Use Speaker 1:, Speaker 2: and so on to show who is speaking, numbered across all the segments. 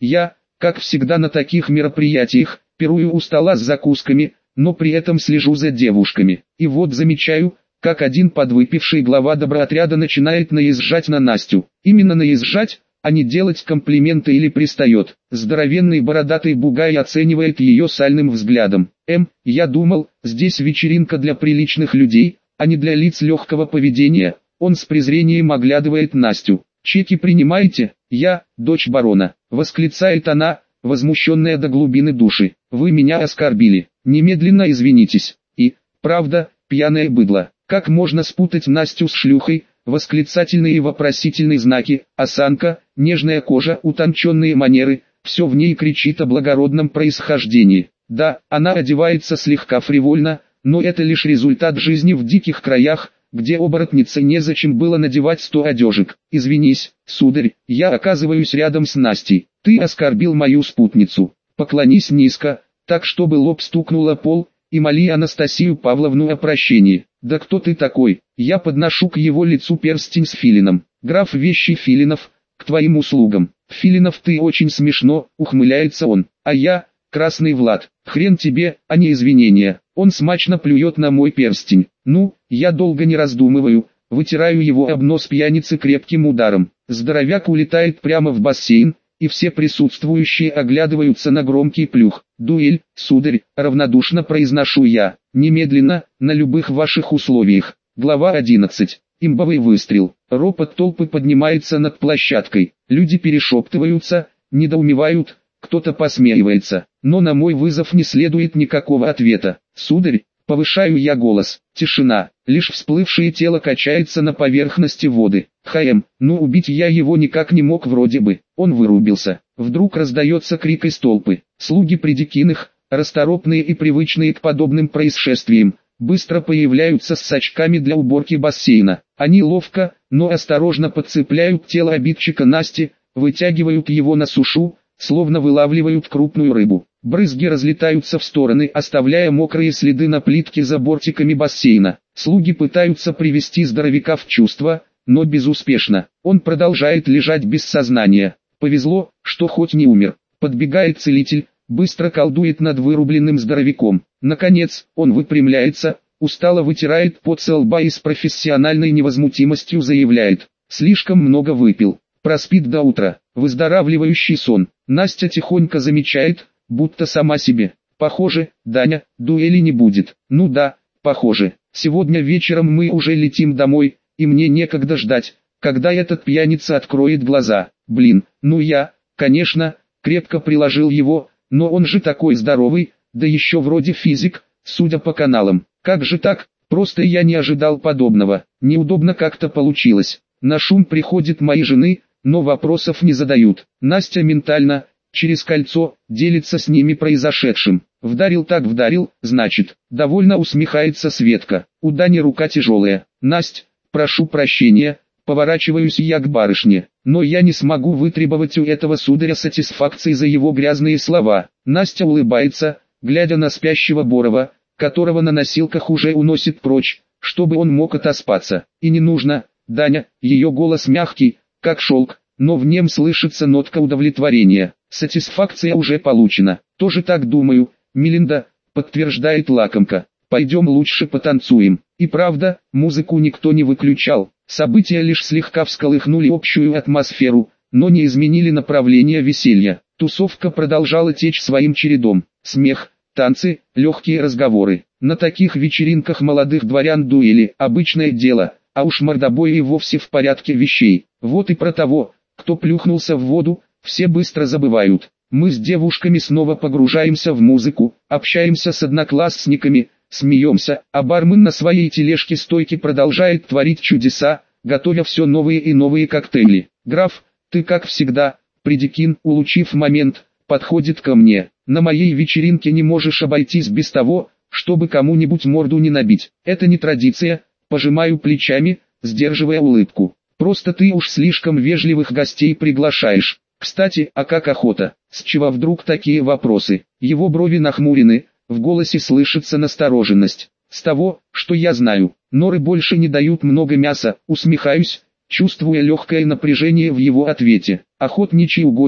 Speaker 1: Я, как всегда на таких мероприятиях, пирую у стола с закусками, но при этом слежу за девушками. И вот замечаю, как один подвыпивший глава доброотряда начинает наезжать на Настю. Именно наезжать, а не делать комплименты или пристает. Здоровенный бородатый бугай оценивает ее сальным взглядом. Я думал, здесь вечеринка для приличных людей, а не для лиц легкого поведения. Он с презрением оглядывает Настю. «Чеки принимаете? Я, дочь барона», — восклицает она, возмущенная до глубины души. «Вы меня оскорбили. Немедленно извинитесь». И, правда, пьяное быдло. Как можно спутать Настю с шлюхой? Восклицательные и вопросительные знаки, осанка, нежная кожа, утонченные манеры, все в ней кричит о благородном происхождении. Да, она одевается слегка фривольно, но это лишь результат жизни в диких краях, где оборотнице незачем было надевать 100 одежек. «Извинись, сударь, я оказываюсь рядом с Настей. Ты оскорбил мою спутницу. Поклонись низко, так чтобы лоб стукнул о пол, и моли Анастасию Павловну о прощении». «Да кто ты такой?» Я подношу к его лицу перстень с филином. «Граф Вещий Филинов, к твоим услугам». «Филинов, ты очень смешно», ухмыляется он. «А я, Красный Влад, хрен тебе, а не извинения». Он смачно плюет на мой перстень. Ну, я долго не раздумываю, вытираю его об нос пьяницы крепким ударом. Здоровяк улетает прямо в бассейн, и все присутствующие оглядываются на громкий плюх. «Дуэль, сударь», равнодушно произношу я. «Немедленно, на любых ваших условиях». Глава 11. Имбовый выстрел. Ропот толпы поднимается над площадкой. Люди перешептываются, недоумевают, кто-то посмеивается. Но на мой вызов не следует никакого ответа. «Сударь», повышаю я голос. Тишина. Лишь всплывшее тело качается на поверхности воды. Ну убить я его никак не мог вроде бы. Он вырубился. Вдруг раздается крик из толпы. Слуги Придикиных, расторопные и привычные к подобным происшествиям, быстро появляются с сачками для уборки бассейна. Они ловко, но осторожно подцепляют тело обидчика Насти, вытягивают его на сушу, словно вылавливают крупную рыбу. Брызги разлетаются в стороны, оставляя мокрые следы на плитке за бортиками бассейна. Слуги пытаются привести здоровяка в чувство, но безуспешно. Он продолжает лежать без сознания. Повезло, что хоть не умер. Подбегает целитель, быстро колдует над вырубленным здоровяком. Наконец, он выпрямляется, устало вытирает пот со лба и с профессиональной невозмутимостью заявляет: «Слишком много выпил. Проспит до утра». Выздоравливающий сон. Настя тихонько замечает, будто сама себе: «Похоже, Даня, дуэли не будет». Ну да, похоже. Сегодня вечером мы уже летим домой, и мне некогда ждать, когда этот пьяница откроет глаза. Блин, ну я, конечно, крепко приложил его, но он же такой здоровый, да еще вроде физик, судя по каналам. Как же так? Просто я не ожидал подобного. Неудобно как-то получилось. На шум приходит моей жены, но вопросов не задают. Настя ментально, через кольцо, делится с ними произошедшим. Вдарил так вдарил, значит. Довольно усмехается Светка. У Дани рука тяжелая. «Насть, прошу прощения», поворачиваюсь я к барышне. Но я не смогу вытребовать у этого сударя сатисфакции за его грязные слова. Настя улыбается, глядя на спящего Борова, которого на носилках уже уносит прочь, чтобы он мог отоспаться. И не нужно, Даня, ее голос мягкий, как шелк, но в нем слышится нотка удовлетворения. Сатисфакция уже получена. Тоже так думаю, Мелинда, подтверждает лакомка. Пойдем лучше потанцуем. И правда, музыку никто не выключал. События лишь слегка всколыхнули общую атмосферу, но не изменили направление веселья. Тусовка продолжала течь своим чередом. Смех, танцы, легкие разговоры. На таких вечеринках молодых дворян дуэли – обычное дело, а уж мордобои и вовсе в порядке вещей. Вот и про того, кто плюхнулся в воду, все быстро забывают. Мы с девушками снова погружаемся в музыку, общаемся с одноклассниками, смеемся, а бармен на своей тележке-стойке продолжает творить чудеса, готовя все новые и новые коктейли. «Граф, ты как всегда», Придикин, улучив момент, подходит ко мне. «На моей вечеринке не можешь обойтись без того, чтобы кому-нибудь морду не набить. Это не традиция», пожимаю плечами, сдерживая улыбку. «Просто ты уж слишком вежливых гостей приглашаешь. Кстати, а как охота?» С чего вдруг такие вопросы? Его брови нахмурены, в голосе слышится настороженность. «С того, что я знаю, норы больше не дают много мяса», усмехаюсь, чувствуя легкое напряжение в его ответе. «Охотничьи угодья,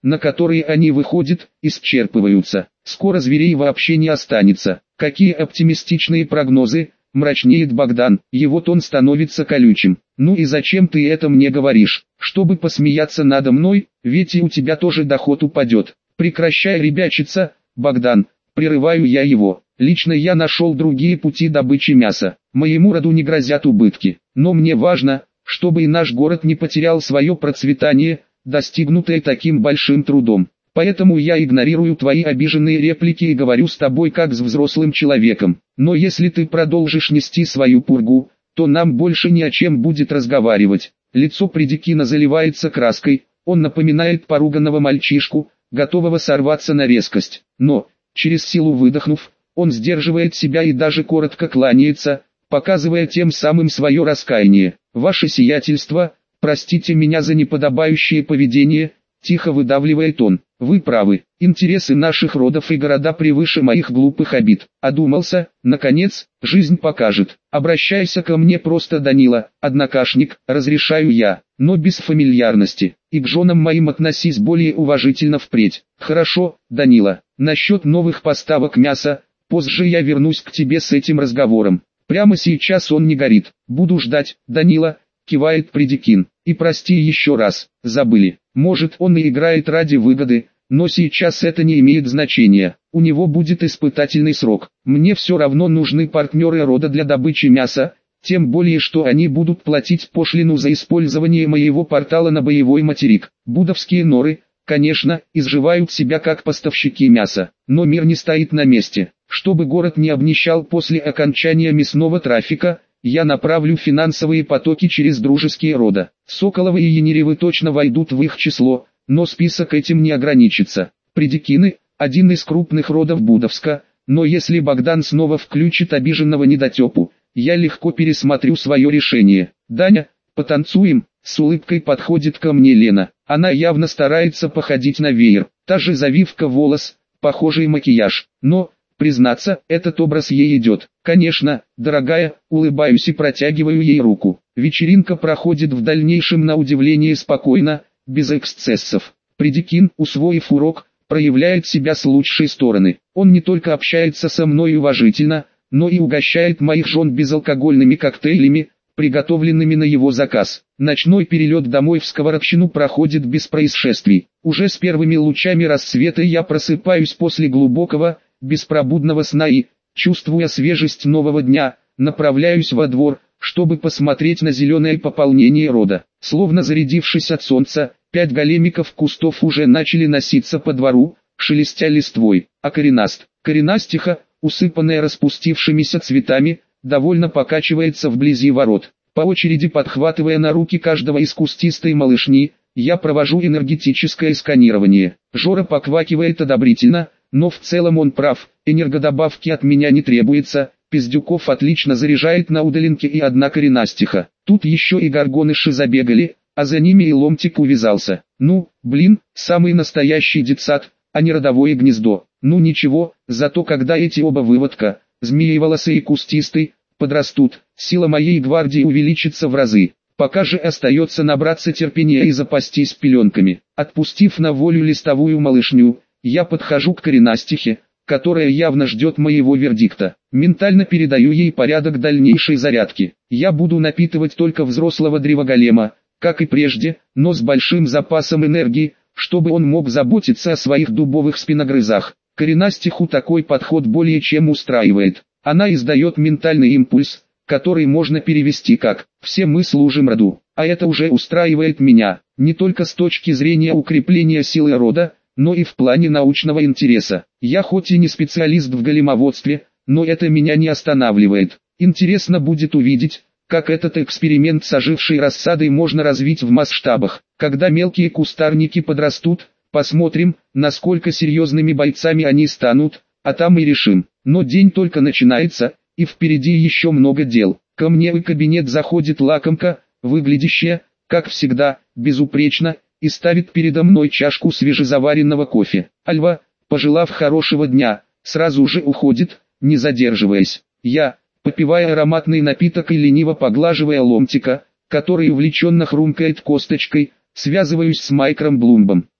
Speaker 1: на которые они выходят, исчерпываются. Скоро зверей вообще не останется. Какие оптимистичные прогнозы, мрачнеет Богдан, его тон становится колючим. Ну и зачем ты это мне говоришь? Чтобы посмеяться надо мной, ведь и у тебя тоже доход упадет. Прекращай ребячиться, Богдан, прерываю я его. Лично я нашел другие пути добычи мяса. Моему роду не грозят убытки. Но мне важно, чтобы и наш город не потерял свое процветание, достигнутое таким большим трудом. Поэтому я игнорирую твои обиженные реплики и говорю с тобой как с взрослым человеком. Но если ты продолжишь нести свою пургу, то нам больше ни о чем будет разговаривать. Лицо Придикина заливается краской, он напоминает поруганного мальчишку, готового сорваться на резкость. Но, через силу выдохнув, он сдерживает себя и даже коротко кланяется, показывая тем самым свое раскаяние. «Ваше сиятельство, простите меня за неподобающее поведение», тихо выдавливает он. «Вы правы, интересы наших родов и города превыше моих глупых обид. Одумался, наконец, жизнь покажет. Обращайся ко мне просто Данила, однокашник, разрешаю я, но без фамильярности. И к женам моим относись более уважительно впредь. Хорошо, Данила, насчет новых поставок мяса, позже я вернусь к тебе с этим разговором. Прямо сейчас он не горит. Буду ждать, Данила», кивает Придикин. «И прости еще раз, забыли. Может, он и играет ради выгоды, но сейчас это не имеет значения. У него будет испытательный срок. Мне все равно нужны партнеры рода для добычи мяса, тем более что они будут платить пошлину за использование моего портала на боевой материк. Будовские норы, конечно, изживают себя как поставщики мяса, но мир не стоит на месте. Чтобы город не обнищал после окончания мясного трафика, я направлю финансовые потоки через дружеские рода. Соколовы и Янеревы точно войдут в их число, но список этим не ограничится. Придикины – один из крупных родов Будовска, но если Богдан снова включит обиженного недотепу, я легко пересмотрю свое решение. «Даня, потанцуем?» – с улыбкой подходит ко мне Лена. Она явно старается походить на веер. Та же завивка волос, похожий макияж, но... признаться, этот образ ей идет. «Конечно, дорогая», улыбаюсь и протягиваю ей руку. Вечеринка проходит в дальнейшем на удивление спокойно, без эксцессов. Придикин, усвоив урок, проявляет себя с лучшей стороны. Он не только общается со мной уважительно, но и угощает моих жен безалкогольными коктейлями, приготовленными на его заказ. Ночной перелет домой в Сковородщину проходит без происшествий. Уже с первыми лучами рассвета я просыпаюсь после глубокого, беспробудного сна и, чувствуя свежесть нового дня, направляюсь во двор, чтобы посмотреть на зеленое пополнение рода. Словно зарядившись от солнца, 5 големиков кустов уже начали носиться по двору, шелестя листвой, а коренастиха, усыпанная распустившимися цветами, довольно покачивается вблизи ворот. По очереди подхватывая на руки каждого из кустистой малышни, я провожу энергетическое сканирование. Жора поквакивает одобрительно, но в целом он прав, энергодобавки от меня не требуется, Пиздюков отлично заряжает на удаленке и одна коренастиха. Тут еще и горгоныши забегали, а за ними и ломтик увязался. Ну, блин, самый настоящий детсад, а не родовое гнездо. Ну ничего, зато когда эти оба выводка, змееволосый и кустистый, подрастут, сила моей гвардии увеличится в разы. Пока же остается набраться терпения и запастись пеленками. Отпустив на волю листовую малышню, я подхожу к коренастихе, которая явно ждет моего вердикта. Ментально передаю ей порядок дальнейшей зарядки. Я буду напитывать только взрослого древоголема, как и прежде, но с большим запасом энергии, чтобы он мог заботиться о своих дубовых спиногрызах. Коренастиху такой подход более чем устраивает. Она издает ментальный импульс, который можно перевести как «все мы служим роду», а это уже устраивает меня, не только с точки зрения укрепления силы рода, но и в плане научного интереса. Я хоть и не специалист в големоводстве, но это меня не останавливает. Интересно будет увидеть, как этот эксперимент с ожившей рассадой можно развить в масштабах. Когда мелкие кустарники подрастут, посмотрим, насколько серьезными бойцами они станут, а там и решим. Но день только начинается, и впереди еще много дел. Ко мне в кабинет заходит лакомка, выглядящая, как всегда, безупречно, и ставит передо мной чашку свежезаваренного кофе. Альва, пожелав хорошего дня, сразу же уходит, не задерживаясь. Я, попивая ароматный напиток и лениво поглаживая ломтика, который увлеченно хрумкает косточкой, связываюсь с Майкром Блумбом.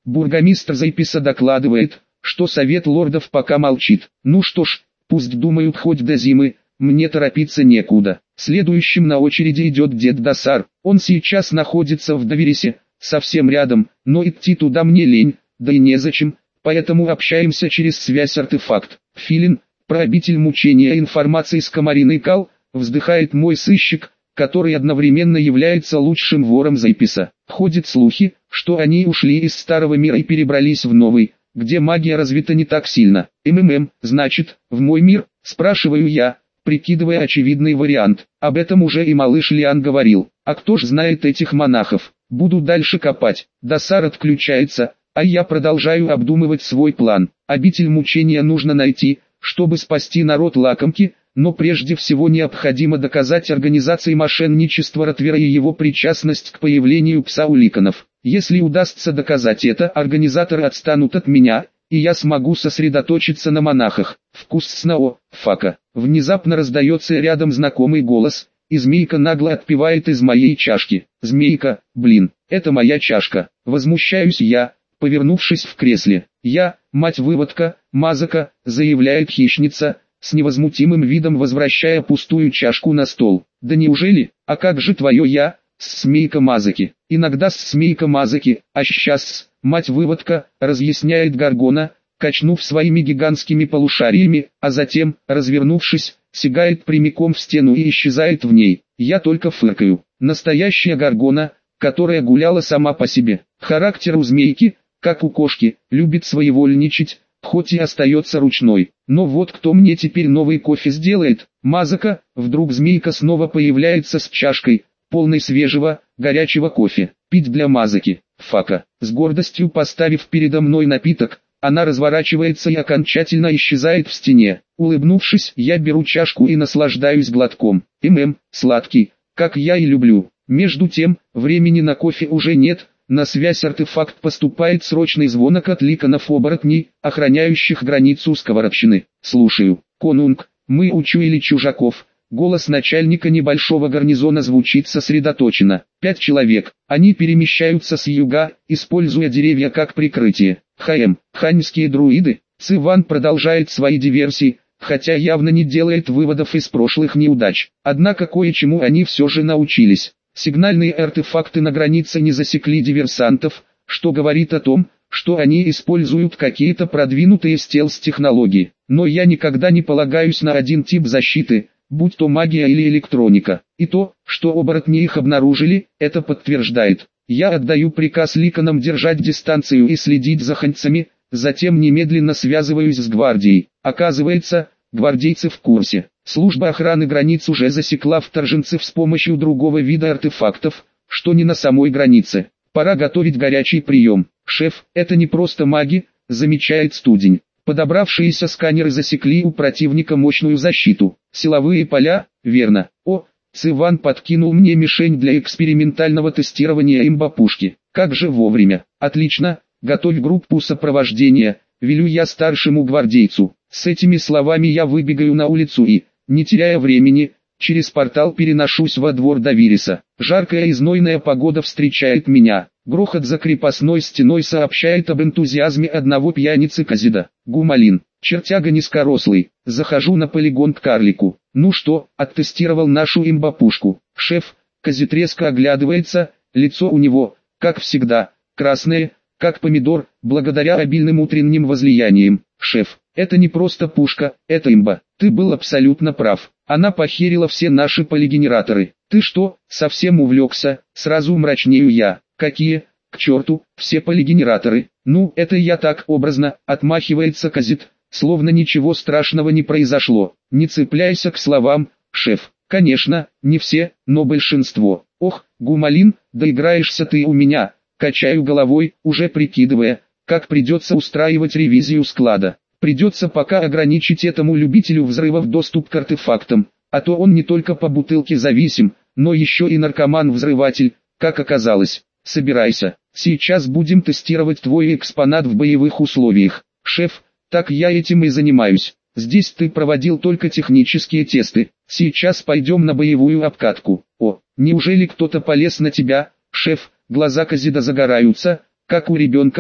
Speaker 1: Бургомистр Зайписа докладывает, что совет лордов пока молчит. Ну что ж, пусть думают хоть до зимы, мне торопиться некуда. Следующим на очереди идет дед Досар. Он сейчас находится в Доверисе, совсем рядом, но идти туда мне лень, да и незачем, поэтому общаемся через связь-артефакт. Филин, про обитель мучения информации с Комариной Кал, вздыхает мой сыщик, который одновременно является лучшим вором Зайписа. Ходят слухи, что они ушли из старого мира и перебрались в новый, где магия развита не так сильно. Значит, в мой мир, спрашиваю я, прикидывая очевидный вариант. Об этом уже и малыш Лиан говорил. А кто ж знает этих монахов? Буду дальше копать. Досар отключается, а я продолжаю обдумывать свой план. Обитель мучения нужно найти, чтобы спасти народ лакомки, но прежде всего необходимо доказать организации мошенничества Ротвера и его причастность к появлению псауликонов. Если удастся доказать это, организаторы отстанут от меня, и я смогу сосредоточиться на монахах. Вкусно, фака. Внезапно раздается рядом знакомый голос, и змейка нагло отпивает из моей чашки. Змейка, это моя чашка. Возмущаюсь я, повернувшись в кресле. Я, мать-выводка, Мазака, заявляет хищница, с невозмутимым видом возвращая пустую чашку на стол. Да неужели? А как же твое я, Смейка Мазаки? Иногда Смейка Мазаки, а сейчас, мать-выводка, разъясняет Гаргона, качнув своими гигантскими полушариями, а затем, развернувшись, сигает прямиком в стену и исчезает в ней. Я только фыркаю. Настоящая Гаргона, которая гуляла сама по себе. Характер у змейки, как у кошки, любит своевольничать, хоть и остается ручной. Но вот кто мне теперь новый кофе сделает? Мазака. Вдруг змейка снова появляется с чашкой, полной свежего, горячего кофе. Пить для Мазаки. Фака. С гордостью поставив передо мной напиток, она разворачивается и окончательно исчезает в стене. Улыбнувшись, я беру чашку и наслаждаюсь глотком. Сладкий, как я и люблю. Между тем, времени на кофе уже нет. На связь артефакт поступает срочный звонок от ликонов-оборотней, охраняющих границу сковородщины. Слушаю. Конунг, мы учуяли чужаков. Голос начальника небольшого гарнизона звучит сосредоточенно. 5 человек. Они перемещаются с юга, используя деревья как прикрытие. Ханьские друиды. Циван продолжает свои диверсии, хотя явно не делает выводов из прошлых неудач. Однако кое-чему они все же научились. Сигнальные артефакты на границе не засекли диверсантов, что говорит о том, что они используют какие-то продвинутые стелс-технологии. Но я никогда не полагаюсь на один тип защиты, будь то магия или электроника. И то, что оборотни их обнаружили, это подтверждает. Я отдаю приказ ликонам держать дистанцию и следить за ханьцами, затем немедленно связываюсь с гвардией. Оказывается, гвардейцы в курсе. Служба охраны границ уже засекла вторженцев с помощью другого вида артефактов, что не на самой границе. Пора готовить горячий прием. Шеф, это не просто маги, замечает Студень. Подобравшиеся сканеры засекли у противника мощную защиту. Силовые поля, верно. Циван подкинул мне мишень для экспериментального тестирования имба-пушки. Как же вовремя. Отлично, готовь группу сопровождения, велю я старшему гвардейцу. С этими словами я выбегаю на улицу и, не теряя времени, через портал переношусь во двор Довериса. Жаркая и знойная погода встречает меня. Грохот за крепостной стеной сообщает об энтузиазме одного пьяницы Казида. Гумалин, чертяга низкорослый. Захожу на полигон к карлику. Ну что, оттестировал нашу имба-пушку? Шеф. Казид резко оглядывается, лицо у него, как всегда, красное, как помидор, благодаря обильным утренним возлияниям. Шеф, это не просто пушка, это имба. Ты был абсолютно прав. Она похерила все наши полигенераторы. Ты что, совсем увлекся? Сразу мрачнею я. Какие, к черту, все полигенераторы? Ну, это я так образно, отмахивается Казид, словно ничего страшного не произошло. Не цепляйся к словам, шеф. Конечно, не все, но большинство. Ох, Гумалин, доиграешься ты у меня. Качаю головой, уже прикидывая, как придется устраивать ревизию склада. Придется пока ограничить этому любителю взрывов доступ к артефактам, а то он не только по бутылке зависим, но еще и наркоман-взрыватель, как оказалось. Собирайся, сейчас будем тестировать твой экспонат в боевых условиях. Шеф, так я этим и занимаюсь. Здесь ты проводил только технические тесты, сейчас пойдем на боевую обкатку. Неужели кто-то полез на тебя, шеф? Глаза Казида загораются, как у ребенка,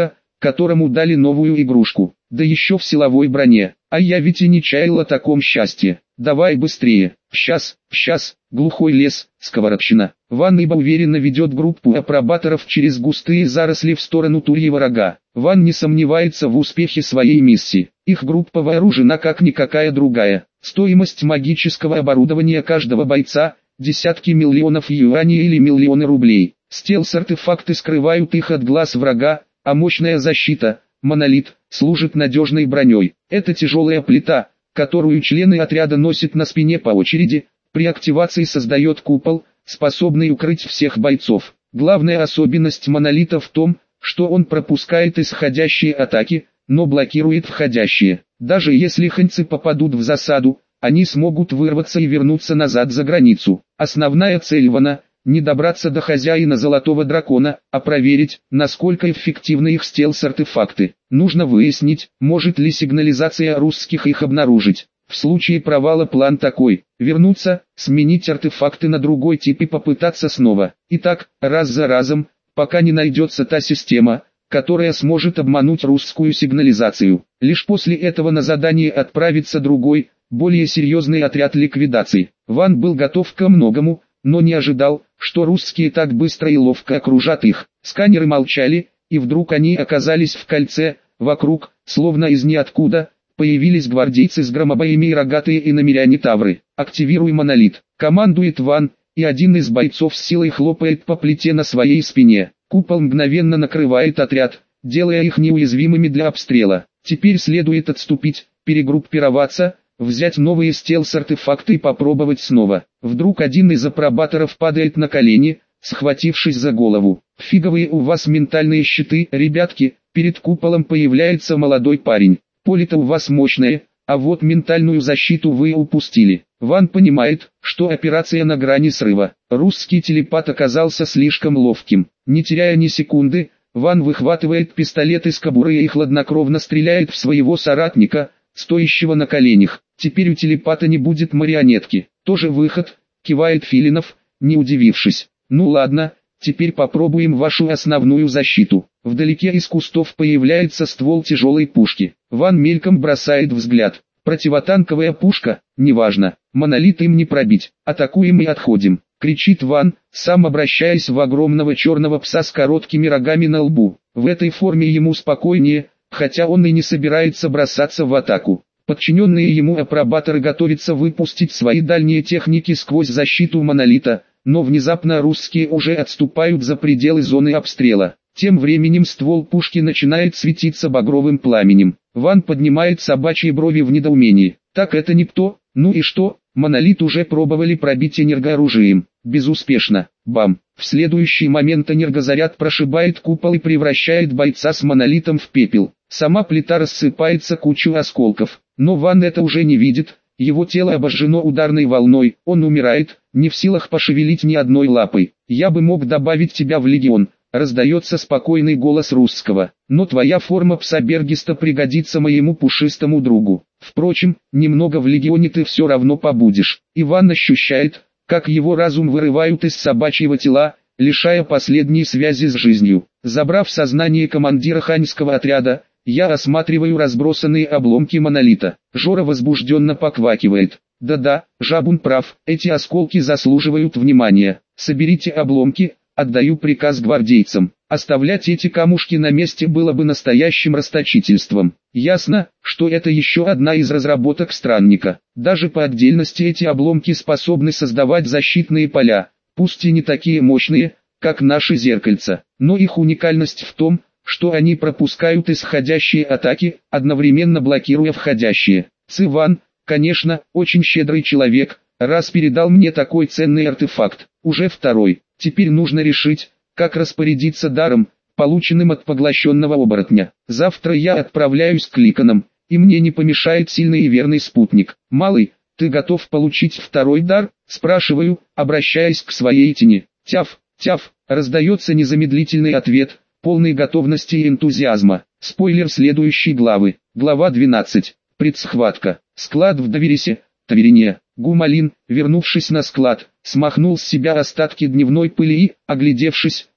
Speaker 1: которому дали новую игрушку, да еще в силовой броне. А я ведь и не чаял о таком счастье. Давай быстрее. Щас, глухой лес, Сковородщина. Ван ибо уверенно ведет группу апробаторов через густые заросли в сторону Турьего Рога. Ван не сомневается в успехе своей миссии. Их группа вооружена как никакая другая. Стоимость магического оборудования каждого бойца – десятки миллионов юаней или миллионы рублей. Стелс-артефакты скрывают их от глаз врага, а мощная защита – монолит, служит надежной броней. Это тяжелая плита, которую члены отряда носят на спине по очереди, при активации создает купол, способный укрыть всех бойцов. Главная особенность монолита в том, что он пропускает исходящие атаки, но блокирует входящие. Даже если ханьцы попадут в засаду, они смогут вырваться и вернуться назад за границу. Основная цель Вана – не добраться до хозяина Золотого Дракона, а проверить, насколько эффективны их стелс-артефакты. Нужно выяснить, может ли сигнализация русских их обнаружить. В случае провала план такой: вернуться, сменить артефакты на другой тип и попытаться снова. И так, раз за разом, пока не найдется та система, которая сможет обмануть русскую сигнализацию. Лишь после этого на задание отправится другой, более серьезный отряд ликвидации. Ван был готов ко многому, но не ожидал, что русские так быстро и ловко окружат их. Сканеры молчали, и вдруг они оказались в кольце. Вокруг, словно из ниоткуда, появились гвардейцы с громобоями и рогатые иномиряне-тавры. «Активируй монолит», — командует Ван, и один из бойцов с силой хлопает по плите на своей спине. Купол мгновенно накрывает отряд, делая их неуязвимыми для обстрела. Теперь следует отступить, перегруппироваться, взять новые стелс-артефакты и попробовать снова. Вдруг один из апробаторов падает на колени, схватившись за голову. «Фиговые у вас ментальные щиты, ребятки!» Перед куполом появляется молодой парень. «Поле-то у вас мощное, а вот ментальную защиту вы упустили». Ван понимает, что операция на грани срыва. Русский телепат оказался слишком ловким. Не теряя ни секунды, Ван выхватывает пистолет из кобуры и хладнокровно стреляет в своего соратника, стоящего на коленях. «Теперь у телепата не будет марионетки». «Тоже выход», — кивает Филинов, не удивившись. «Ну ладно, теперь попробуем вашу основную защиту». Вдалеке из кустов появляется ствол тяжелой пушки. Ван мельком бросает взгляд. Противотанковая пушка, неважно, монолит им не пробить. «Атакуем и отходим», — кричит Ван, сам обращаясь в огромного черного пса с короткими рогами на лбу. В этой форме ему спокойнее, хотя он и не собирается бросаться в атаку. Подчиненные ему апробаторы готовятся выпустить свои дальние техники сквозь защиту монолита, но внезапно русские уже отступают за пределы зоны обстрела. Тем временем ствол пушки начинает светиться багровым пламенем. Ван поднимает собачьи брови в недоумении. «Так это никто? Ну и что?» Монолит уже пробовали пробить энергооружием. Безуспешно. Бам! В следующий момент энергозаряд прошибает купол и превращает бойца с монолитом в пепел. Сама плита рассыпается кучу осколков. Но Ван это уже не видит. Его тело обожжено ударной волной. Он умирает, не в силах пошевелить ни одной лапой. «Я бы мог добавить тебя в легион», — раздается спокойный голос русского. «Но твоя форма пса-бергиста пригодится моему пушистому другу. Впрочем, немного в легионе ты все равно побудешь». Иван ощущает, как его разум вырывают из собачьего тела, лишая последней связи с жизнью. Забрав сознание командира ханьского отряда, я осматриваю разбросанные обломки монолита. Жора возбужденно поквакивает. «Да-да, Жабун прав, эти осколки заслуживают внимания. Соберите обломки». Отдаю приказ гвардейцам. Оставлять эти камушки на месте было бы настоящим расточительством. Ясно, что это еще одна из разработок странника. Даже по отдельности эти обломки способны создавать защитные поля, пусть и не такие мощные, как наши зеркальца. Но их уникальность в том, что они пропускают исходящие атаки, одновременно блокируя входящие. Циван, конечно, очень щедрый человек, раз передал мне такой ценный артефакт. Уже второй. Теперь нужно решить, как распорядиться даром, полученным от поглощенного оборотня. Завтра я отправляюсь к Ликанам, и мне не помешает сильный и верный спутник. «Малый, ты готов получить второй дар?» – спрашиваю, обращаясь к своей тени. «Тяф, тяф», – раздается незамедлительный ответ, полный готовности и энтузиазма. Спойлер следующей главы. Глава 12. Предсхватка. Склад в Доверисе, Таверине. Гумалин, вернувшись на склад, смахнул с себя остатки дневной пыли и, оглядевшись,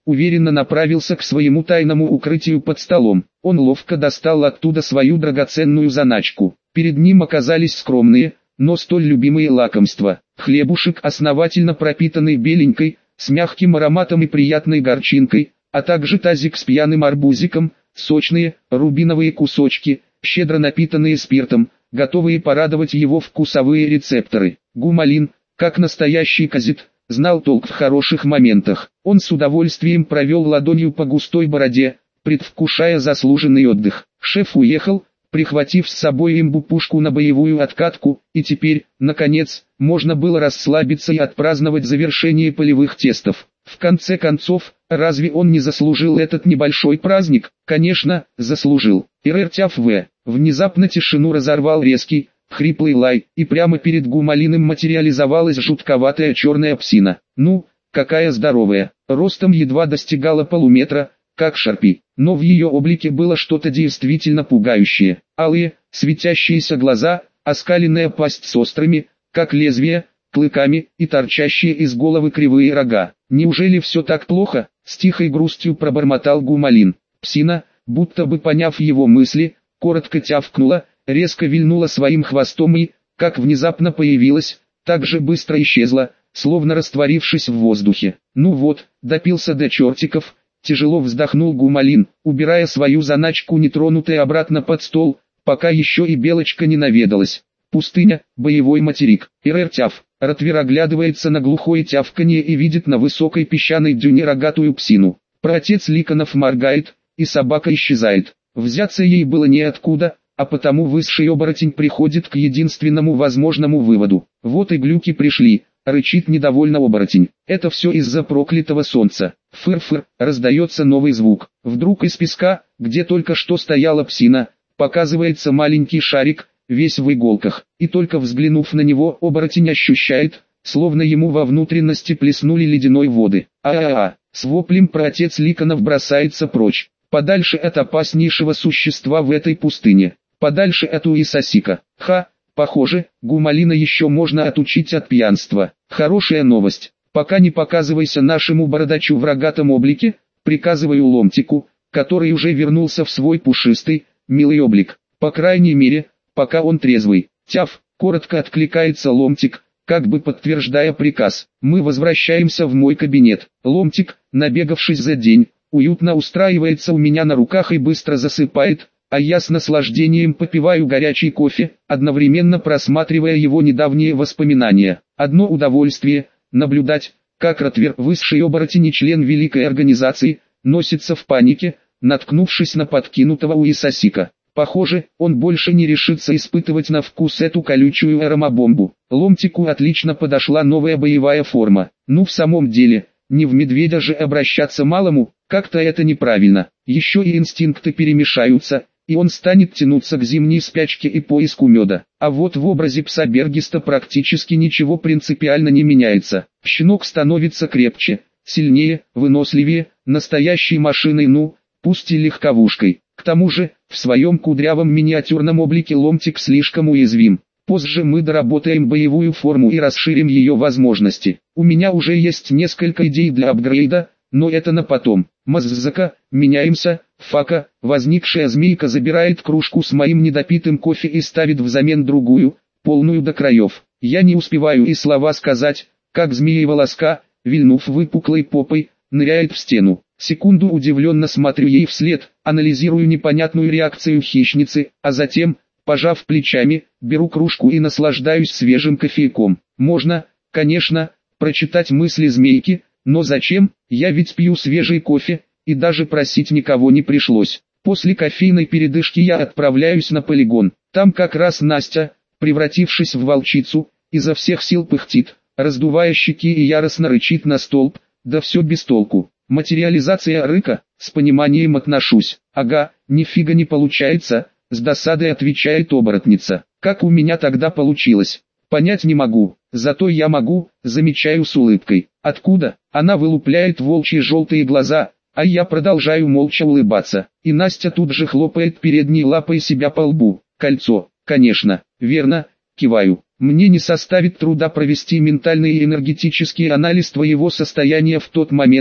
Speaker 1: уверенно направился к своему тайному укрытию под столом. Он ловко достал оттуда свою драгоценную заначку. Перед ним оказались скромные, но столь любимые лакомства. Хлебушек, основательно пропитанный беленькой, с мягким ароматом и приятной горчинкой, а также тазик с пьяным арбузиком, сочные, рубиновые кусочки, щедро напитанные спиртом, готовые порадовать его вкусовые рецепторы. Гумалин, как настоящий казит, знал толк в хороших моментах. Он с удовольствием провел ладонью по густой бороде, предвкушая заслуженный отдых. Шеф уехал, прихватив с собой имбу-пушку на боевую откатку, и теперь, наконец, можно было расслабиться и отпраздновать завершение полевых тестов. В конце концов, разве он не заслужил этот небольшой праздник? Конечно, заслужил. Ирертяв В. Внезапно тишину разорвал резкий, хриплый лай, и прямо перед Гумалиным материализовалась жутковатая черная псина. Ну, какая здоровая, ростом едва достигала полуметра, как шарпи, но в ее облике было что-то действительно пугающее. Алые, светящиеся глаза, оскаленная пасть с острыми, как лезвия, клыками и торчащие из головы кривые рога. Неужели все так плохо? С тихой грустью пробормотал Гумалин. Псина, будто бы поняв его мысли, коротко тявкнула, резко вильнула своим хвостом и, как внезапно появилась, так же быстро исчезла, словно растворившись в воздухе. Ну вот, допился до чертиков, тяжело вздохнул Гумалин, убирая свою заначку нетронутой обратно под стол, пока еще и белочка не наведалась. Пустыня, боевой материк. Ирертяв. Ротвер оглядывается на глухое тявканье и видит на высокой песчаной дюне рогатую псину. Праотец Ликонов моргает, и собака исчезает. Взяться ей было неоткуда, а потому высший оборотень приходит к единственному возможному выводу. Вот и глюки пришли, рычит недовольно оборотень. Это все из-за проклятого солнца. Фыр-фыр, раздается новый звук. Вдруг из песка, где только что стояла псина, показывается маленький шарик, весь в иголках, и только взглянув на него, оборотень ощущает, словно ему во внутренности плеснули ледяной воды. А-а-а, с воплем праотец Ликонов бросается прочь, подальше от опаснейшего существа в этой пустыне, подальше от Уисасика. Ха, похоже, Гумалина еще можно отучить от пьянства. Хорошая новость, пока не показывайся нашему бородачу в рогатом облике, приказываю Ломтику, который уже вернулся в свой пушистый, милый облик, по крайней мере, пока он трезвый. Тяв, коротко откликается Ломтик, как бы подтверждая приказ. Мы возвращаемся в мой кабинет. Ломтик, набегавшись за день, уютно устраивается у меня на руках и быстро засыпает, а я с наслаждением попиваю горячий кофе, одновременно просматривая его недавние воспоминания. Одно удовольствие – наблюдать, как Ротвер, высший оборотень и член великой организации, носится в панике, наткнувшись на подкинутого Уисасика. Похоже, он больше не решится испытывать на вкус эту колючую аромабомбу. Ломтику отлично подошла новая боевая форма. Ну в самом деле, не в медведя же обращаться малому, как-то это неправильно. Еще и инстинкты перемешаются, и он станет тянуться к зимней спячке и поиску меда. А вот в образе пса Бергиста практически ничего принципиально не меняется. Щенок становится крепче, сильнее, выносливее, настоящей машиной, ну, пусть и легковушкой. К тому же, в своем кудрявом миниатюрном облике Ломтик слишком уязвим. Позже мы доработаем боевую форму и расширим ее возможности. У меня уже есть несколько идей для апгрейда, но это на потом. Маззака, меняемся, фака, возникшая змейка забирает кружку с моим недопитым кофе и ставит взамен другую, полную до краев. Я не успеваю и слова сказать, как змея-волоска, вильнув выпуклой попой, ныряет в стену. Секунду удивленно смотрю ей вслед, анализирую непонятную реакцию хищницы, а затем, пожав плечами, беру кружку и наслаждаюсь свежим кофейком. Можно, конечно, прочитать мысли змейки, но зачем? Я ведь пью свежий кофе, и даже просить никого не пришлось. После кофейной передышки я отправляюсь на полигон. Там как раз Настя, превратившись в волчицу, изо всех сил пыхтит, раздувая щеки и яростно рычит на столб, да все без толку. Материализация рыка, с пониманием отношусь. Ага, нифига не получается, с досадой отвечает оборотница. Как у меня тогда получилось? Понять не могу, зато я могу, замечаю с улыбкой. Откуда? Она вылупляет волчьи желтые глаза, а я продолжаю молча улыбаться. И Настя тут же хлопает передней лапой себя по лбу. Кольцо, конечно, верно, киваю. Мне не составит труда провести ментальный и энергетический анализ твоего состояния в тот момент,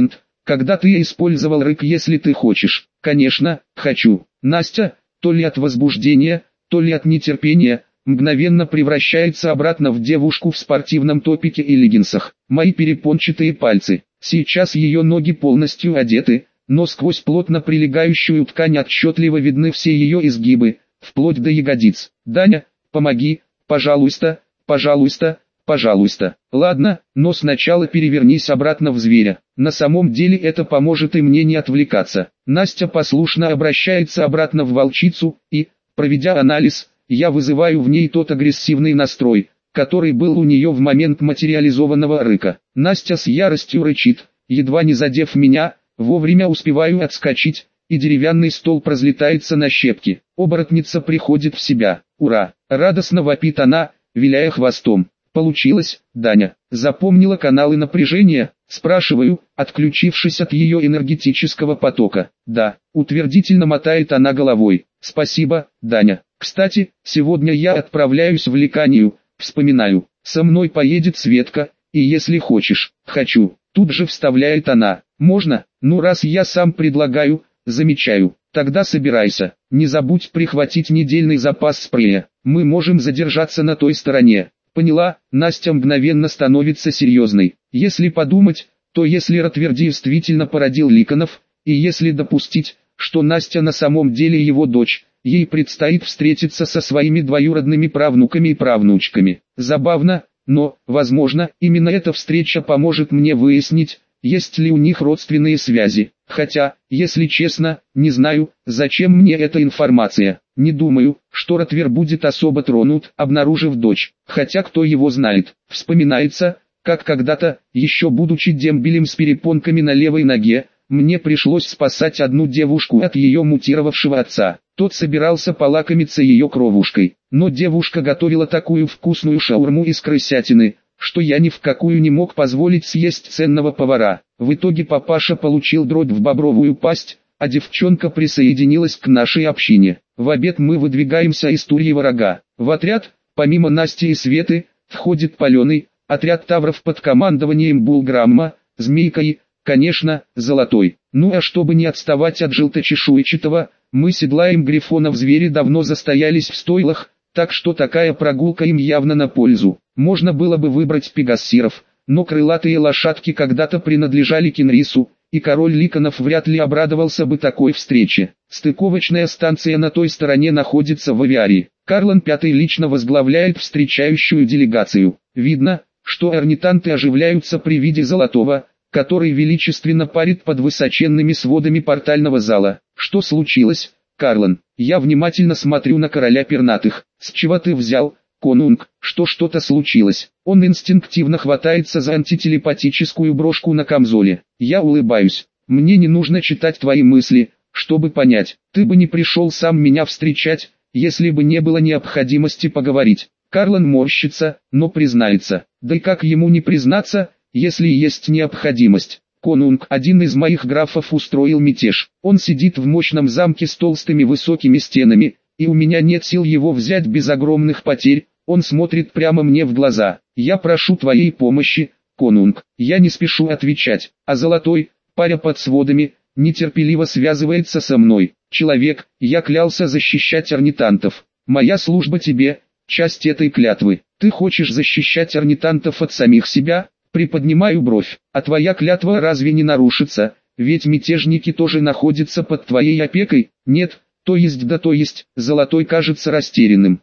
Speaker 1: когда ты использовал рык, если ты хочешь. Конечно, хочу. Настя, то ли от возбуждения, то ли от нетерпения, мгновенно превращается обратно в девушку в спортивном топике и леггинсах. Мои перепончатые пальцы. Сейчас ее ноги полностью одеты, но сквозь плотно прилегающую ткань отчетливо видны все ее изгибы, вплоть до ягодиц. «Даня, помоги, пожалуйста, пожалуйста, пожалуйста». «Ладно, но сначала перевернись обратно в зверя. На самом деле это поможет и мне не отвлекаться». Настя послушно обращается обратно в волчицу, и, проведя анализ, я вызываю в ней тот агрессивный настрой, который был у нее в момент материализованного рыка. Настя с яростью рычит, едва не задев меня, вовремя успеваю отскочить, и деревянный стол разлетается на щепки. Оборотница приходит в себя. «Ура!» — радостно вопит она, виляя хвостом. «Получилось, Даня. Запомнила каналы напряжения?» — спрашиваю, отключившись от ее энергетического потока. «Да», — утвердительно мотает она головой. «Спасибо, Даня. Кстати, сегодня я отправляюсь в Ликанию, вспоминаю. Со мной поедет Светка, и если хочешь». «Хочу», — тут же вставляет она. «Можно? Ну раз я сам предлагаю», — замечаю. «Тогда собирайся. Не забудь прихватить недельный запас спрея. Мы можем задержаться на той стороне». «Поняла». Настя мгновенно становится серьезной. Если подумать, то если Ротвер действительно породил Ликанов, и если допустить, что Настя на самом деле его дочь, ей предстоит встретиться со своими двоюродными правнуками и правнучками. Забавно, но, возможно, именно эта встреча поможет мне выяснить, есть ли у них родственные связи. Хотя, если честно, не знаю, зачем мне эта информация. Не думаю, что Ротвер будет особо тронут, обнаружив дочь. Хотя кто его знает. Вспоминается, как когда-то, еще будучи дембелем с перепонками на левой ноге, мне пришлось спасать одну девушку от ее мутировавшего отца. Тот собирался полакомиться ее кровушкой. Но девушка готовила такую вкусную шаурму из крысятины, что я ни в какую не мог позволить съесть ценного повара. В итоге папаша получил дробь в бобровую пасть, а девчонка присоединилась к нашей общине. В обед мы выдвигаемся из Турьего Рога. В отряд, помимо Насти и Светы, входит Паленый, отряд тавров под командованием Булграмма, Змейка и, конечно, Золотой. Ну а чтобы не отставать от желточешуйчатого, мы седлаем грифонов. Звери давно застоялись в стойлах, так что такая прогулка им явно на пользу. Можно было бы выбрать пегассиров, но крылатые лошадки когда-то принадлежали Кенрису, и король Ликанов вряд ли обрадовался бы такой встрече. Стыковочная станция на той стороне находится в авиарии. Карлан V лично возглавляет встречающую делегацию. Видно, что орнитанты оживляются при виде Золотого, который величественно парит под высоченными сводами портального зала. «Что случилось, Карлан?» Я внимательно смотрю на короля пернатых. «С чего ты взял, конунг, что что-то случилось?» Он инстинктивно хватается за антителепатическую брошку на камзоле. Я улыбаюсь. «Мне не нужно читать твои мысли, чтобы понять. Ты бы не пришел сам меня встречать, если бы не было необходимости поговорить». Карлан морщится, но признается. Да и как ему не признаться, если есть необходимость? Конунг, один из моих графов, устроил мятеж. Он сидит в мощном замке с толстыми высокими стенами, и у меня нет сил его взять без огромных потерь. Он смотрит прямо мне в глаза. «Я прошу твоей помощи, конунг». Я не спешу отвечать, а Золотой, паря под сводами, нетерпеливо связывается со мной. «Человек, я клялся защищать орнитантов. Моя служба тебе — часть этой клятвы. Ты хочешь защищать орнитантов от самих себя?» Приподнимаю бровь. «А твоя клятва разве не нарушится? Ведь мятежники тоже находятся под твоей опекой?» «Нет, то есть да то есть». Золотой кажется растерянным.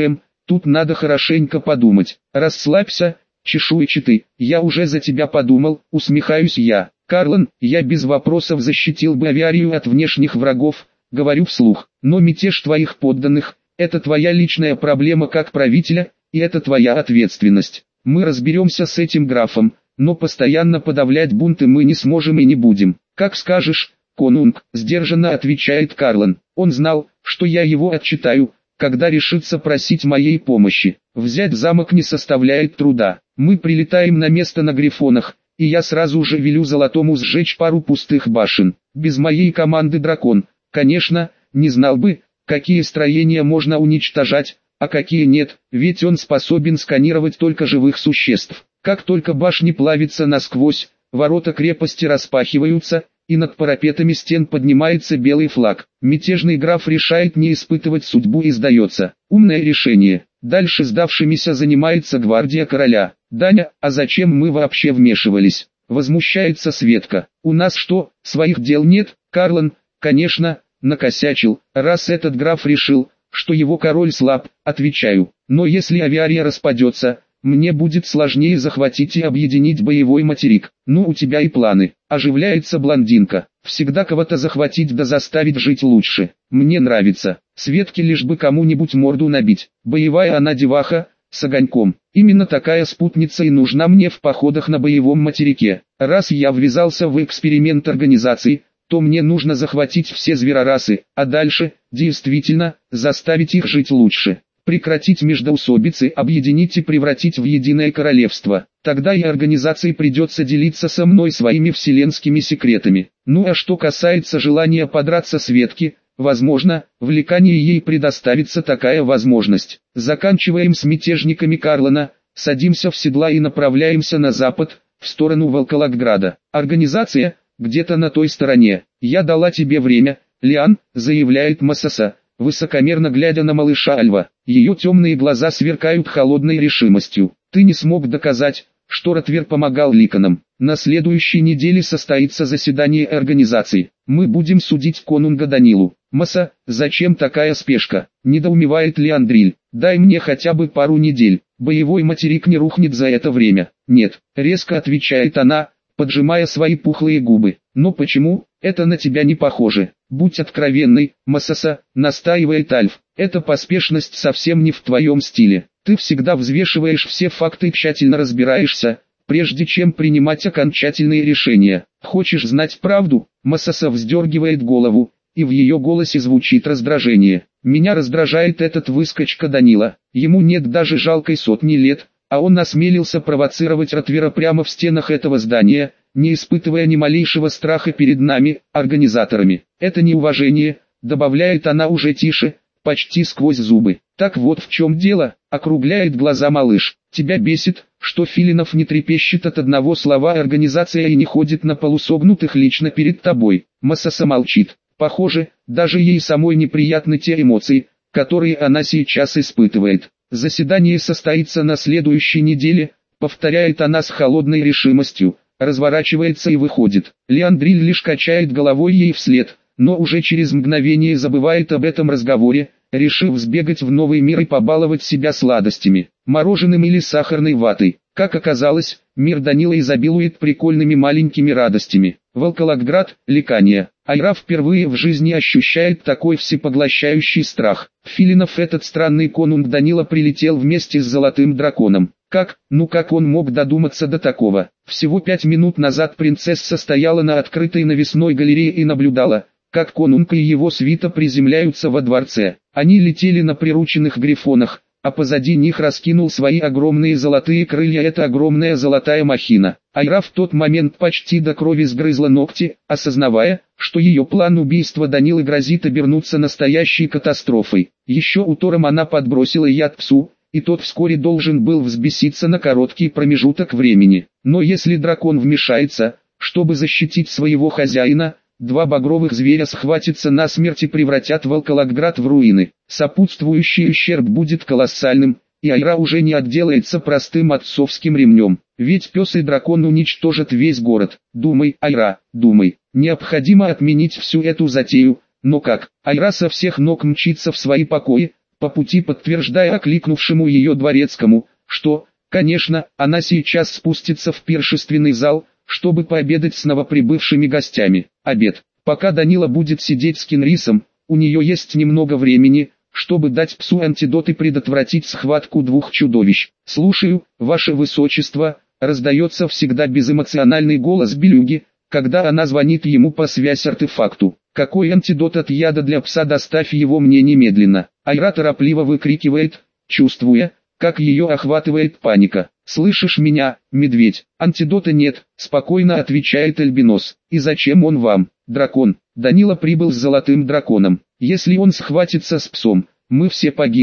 Speaker 1: Тут надо хорошенько подумать. «Расслабься, чешуйчатый, я уже за тебя подумал», усмехаюсь я. «Карлан, я без вопросов защитил бы авиарию от внешних врагов», говорю вслух. «Но мятеж твоих подданных — это твоя личная проблема как правителя, и это твоя ответственность. Мы разберемся с этим графом, но постоянно подавлять бунты мы не сможем и не будем». «Как скажешь, конунг», сдержанно отвечает Карлан. Он знал, что я его отчитаю, когда решится просить моей помощи. Взять замок не составляет труда. Мы прилетаем на место на грифонах, и я сразу же велю Золотому сжечь пару пустых башен. Без моей команды дракон, конечно, не знал бы, какие строения можно уничтожать, а какие нет, ведь он способен сканировать только живых существ. Как только башни плавятся насквозь, ворота крепости распахиваются, и над парапетами стен поднимается белый флаг. Мятежный граф решает не испытывать судьбу и сдается. Умное решение. Дальше сдавшимися занимается гвардия короля. «Даня, а зачем мы вообще вмешивались?» Возмущается Светка. «У нас что, своих дел нет?» Карлан, конечно, накосячил, раз этот граф решил, что его король слаб, отвечаю. Но если Авиария распадется, мне будет сложнее захватить и объединить боевой материк. Ну у тебя и планы. Оживляется блондинка. Всегда кого-то захватить да заставить жить лучше. Мне нравится. Светке лишь бы кому-нибудь морду набить. Боевая она деваха, с огоньком. Именно такая спутница и нужна мне в походах на боевом материке. Раз я ввязался в эксперимент организации, то мне нужно захватить все зверорасы, а дальше, действительно, заставить их жить лучше. Прекратить междоусобицы, объединить и превратить в единое королевство. Тогда и организации придется делиться со мной своими вселенскими секретами. Ну а что касается желания подраться Светке, возможно, в Ликании ей предоставится такая возможность. Заканчиваем с мятежниками Карлана, садимся в седла и направляемся на запад, в сторону Волколограда. Организация, где-то на той стороне. Я дала тебе время, Лиан, заявляет Массаса, высокомерно глядя на малыша Альва. Ее темные глаза сверкают холодной решимостью. Ты не смог доказать, что Ротвер помогал Ликанам. На следующей неделе состоится заседание организации. Мы будем судить конунга Данилу. Масса, зачем такая спешка? Недоумевает Леандриль. Дай мне хотя бы пару недель. Боевой материк не рухнет за это время. Нет, резко отвечает она, поджимая свои пухлые губы. Но почему? Это на тебя не похоже. Будь откровенной, Массаса, настаивает Альф. Эта поспешность совсем не в твоем стиле. Ты всегда взвешиваешь все факты и тщательно разбираешься, прежде чем принимать окончательные решения. Хочешь знать правду? Массаса вздергивает голову, и в ее голосе звучит раздражение. Меня раздражает этот выскочка Данила. Ему нет даже жалкой сотни лет, а он осмелился провоцировать Ротвера прямо в стенах этого здания, не испытывая ни малейшего страха перед нами, организаторами. Это неуважение, добавляет она уже тише, почти сквозь зубы. Так вот в чем дело, округляет глаза малыш. Тебя бесит, что Филинов не трепещет от одного слова организация и не ходит на полусогнутых лично перед тобой. Массаса молчит. Похоже, даже ей самой неприятны те эмоции, которые она сейчас испытывает. Заседание состоится на следующей неделе, повторяет она с холодной решимостью, разворачивается и выходит. Леандриль лишь качает головой ей вслед, но уже через мгновение забывает об этом разговоре, решив сбегать в новый мир и побаловать себя сладостями, мороженым или сахарной ватой. Как оказалось, мир Данила изобилует прикольными маленькими радостями. Волколоград, Ликания. Айра впервые в жизни ощущает такой всепоглощающий страх. Филинов, этот странный конунг Данила, прилетел вместе с Золотым Драконом. Как он мог додуматься до такого? Всего 5 минут назад принцесса стояла на открытой навесной галерее и наблюдала, как конунг и его свита приземляются во дворце. Они летели на прирученных грифонах, а позади них раскинул свои огромные золотые крылья эта огромная золотая махина. Айра в тот момент почти до крови сгрызла ногти, осознавая, что ее план убийства Данилы грозит обернуться настоящей катастрофой. Еще утром она подбросила яд псу, и тот вскоре должен был взбеситься на короткий промежуток времени. Но если дракон вмешается, чтобы защитить своего хозяина, два багровых зверя схватятся насмерть и превратят Волколоград в руины. Сопутствующий ущерб будет колоссальным, и Айра уже не отделается простым отцовским ремнем. Ведь пес и дракон уничтожат весь город. Думай, Айра, думай. Необходимо отменить всю эту затею, но как? Айра со всех ног мчится в свои покои, по пути подтверждая окликнувшему ее дворецкому, что, конечно, она сейчас спустится в пиршественный зал, чтобы пообедать с новоприбывшими гостями. Обед. Пока Данила будет сидеть с Кенрисом, у нее есть немного времени, чтобы дать псу антидот и предотвратить схватку двух чудовищ. «Слушаю, ваше высочество», раздается всегда безэмоциональный голос Белюги, когда она звонит ему по связь-артефакту. «Какой антидот от яда для пса, доставь его мне немедленно». Айра торопливо выкрикивает, чувствуя, как ее охватывает паника. «Слышишь меня, медведь? Антидота нет», спокойно отвечает Альбинос. «И зачем он вам, дракон?» Данила прибыл с Золотым Драконом. «Если он схватится с псом, мы все погибнем».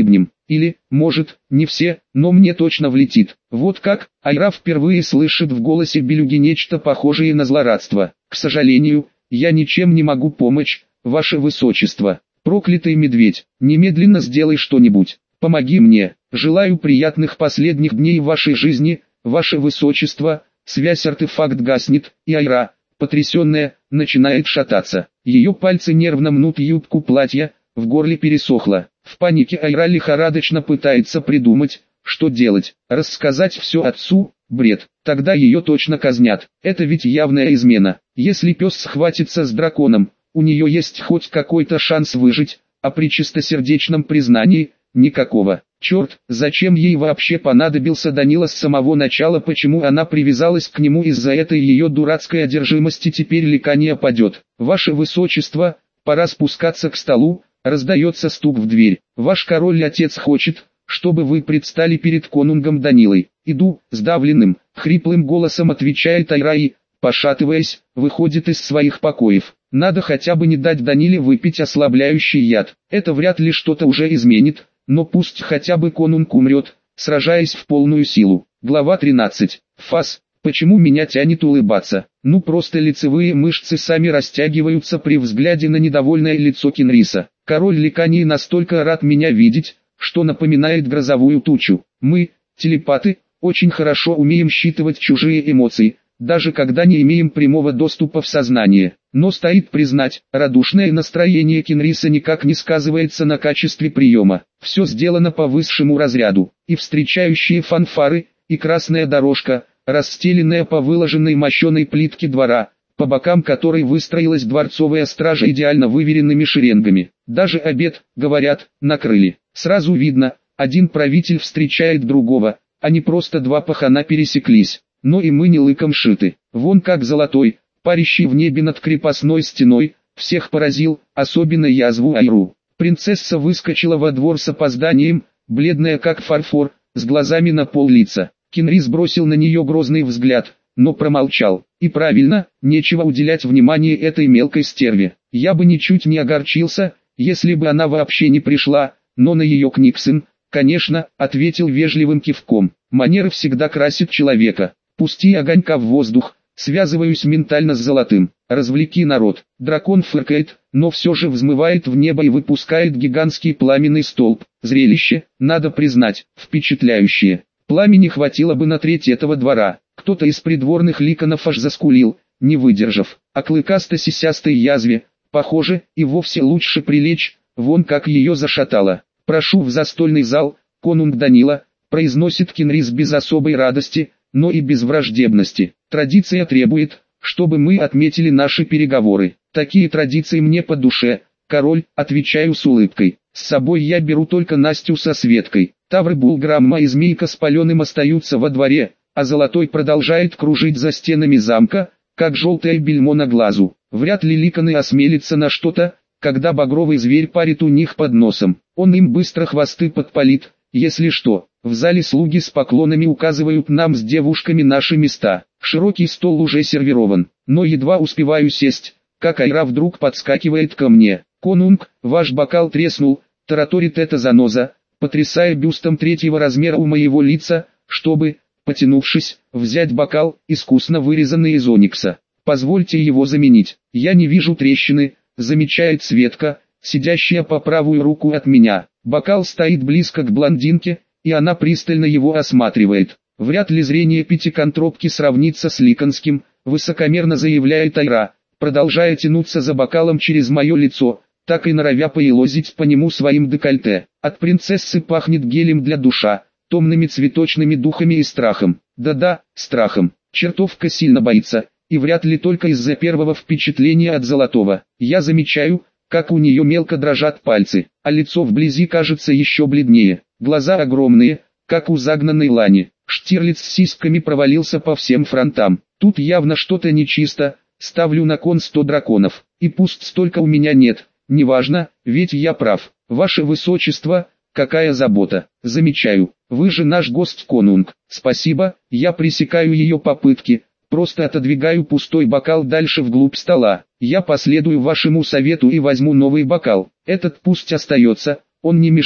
Speaker 1: Или, может, не все, но мне точно влетит. Вот как, Айра впервые слышит в голосе Белюги нечто похожее на злорадство. К сожалению, я ничем не могу помочь, ваше высочество. Проклятый медведь, немедленно сделай что-нибудь. Помоги мне. Желаю приятных последних дней вашей жизни, ваше высочество. Связь артефакт гаснет, и Айра, потрясенная, начинает шататься. Ее пальцы нервно мнут юбку платья, в горле пересохло. В панике Айра лихорадочно пытается придумать, что делать. Рассказать все отцу – бред. Тогда ее точно казнят. Это ведь явная измена. Если пес схватится с драконом, у нее есть хоть какой-то шанс выжить, а при чистосердечном признании – никакого. Черт, зачем ей вообще понадобился Данила с самого начала, почему она привязалась к нему из-за этой ее дурацкой одержимости, теперь Ликания падет. Ваше высочество, пора спускаться к столу, раздается стук в дверь. Ваш король-отец хочет, чтобы вы предстали перед конунгом Данилой. Иду, сдавленным, хриплым голосом отвечает Айра и, пошатываясь, выходит из своих покоев. Надо хотя бы не дать Даниле выпить ослабляющий яд. Это вряд ли что-то уже изменит. Но пусть хотя бы конунг умрет, сражаясь в полную силу. Глава 13. Фас. Почему меня тянет улыбаться? Ну просто лицевые мышцы сами растягиваются при взгляде на недовольное лицо Кенриса. Король Ликании настолько рад меня видеть, что напоминает грозовую тучу. Мы, телепаты, очень хорошо умеем считывать чужие эмоции, даже когда не имеем прямого доступа в сознание. Но стоит признать, радушное настроение Кенриса никак не сказывается на качестве приема. Все сделано по высшему разряду, и встречающие фанфары, и красная дорожка, расстеленная по выложенной мощеной плитке двора, по бокам которой выстроилась дворцовая стража идеально выверенными шеренгами. Даже обед, говорят, накрыли. Сразу видно, один правитель встречает другого, а не просто два пахана пересеклись. Но и мы не лыком шиты. Вон как Золотой, парящий в небе над крепостной стеной, всех поразил, особенно язву Айру. Принцесса выскочила во двор с опозданием, бледная как фарфор, с глазами на пол лица. Кенрис бросил на нее грозный взгляд, но промолчал. И правильно, нечего уделять внимание этой мелкой стерве. Я бы ничуть не огорчился, если бы она вообще не пришла, но на ее Книксон, конечно, ответил вежливым кивком. Манеры всегда красят человека. Пусти огонька в воздух, связываюсь ментально с Золотым. Развлеки народ. Дракон фыркает, но все же взмывает в небо и выпускает гигантский пламенный столб. Зрелище, надо признать, впечатляющее. Пламени хватило бы на треть этого двора. Кто-то из придворных ликанов аж заскулил, не выдержав. А клыкасто-сисястой язве, похоже, и вовсе лучше прилечь, вон как ее зашатало. «Прошу в застольный зал, конунг Данила», произносит Кенрис без особой радости, но и без враждебности. Традиция требует, чтобы мы отметили наши переговоры. Такие традиции мне по душе, король, отвечаю с улыбкой. С собой я беру только Настю со Светкой. Тавры Булграмма и Змейка с Паленым остаются во дворе, а Золотой продолжает кружить за стенами замка, как желтое бельмо на глазу. Вряд ли ликаны осмелятся на что-то, когда багровый зверь парит у них под носом. Он им быстро хвосты подпалит, если что. В зале слуги с поклонами указывают нам с девушками наши места. Широкий стол уже сервирован, но едва успеваю сесть, как Айра вдруг подскакивает ко мне. «Конунг, ваш бокал треснул», тараторит эта заноза, потрясая бюстом третьего размера у моего лица, чтобы, потянувшись, взять бокал, искусно вырезанный из оникса. «Позвольте его заменить. Я не вижу трещины», замечает Светка, сидящая по правую руку от меня. Бокал стоит близко к блондинке, и она пристально его осматривает. Вряд ли зрение пятиконтропки сравнится с ликанским, высокомерно заявляет Айра, продолжая тянуться за бокалом через мое лицо, так и норовя поелозить по нему своим декольте. От принцессы пахнет гелем для душа, томными цветочными духами и страхом. Да-да, страхом. Чертовка сильно боится, и вряд ли только из-за первого впечатления от Золотого. Я замечаю, как у нее мелко дрожат пальцы, а лицо вблизи кажется еще бледнее. Глаза огромные, как у загнанной лани. Штирлиц с сиськами провалился по всем фронтам. Тут явно что-то нечисто. Ставлю на кон 100 драконов. И пусть столько у меня нет, неважно, ведь я прав. Ваше высочество, какая забота. Замечаю, вы же наш гость-конунг. Спасибо, я пресекаю ее попытки. Просто отодвигаю пустой бокал дальше вглубь стола. Я последую вашему совету и возьму новый бокал. Этот пусть остается, он не мешает.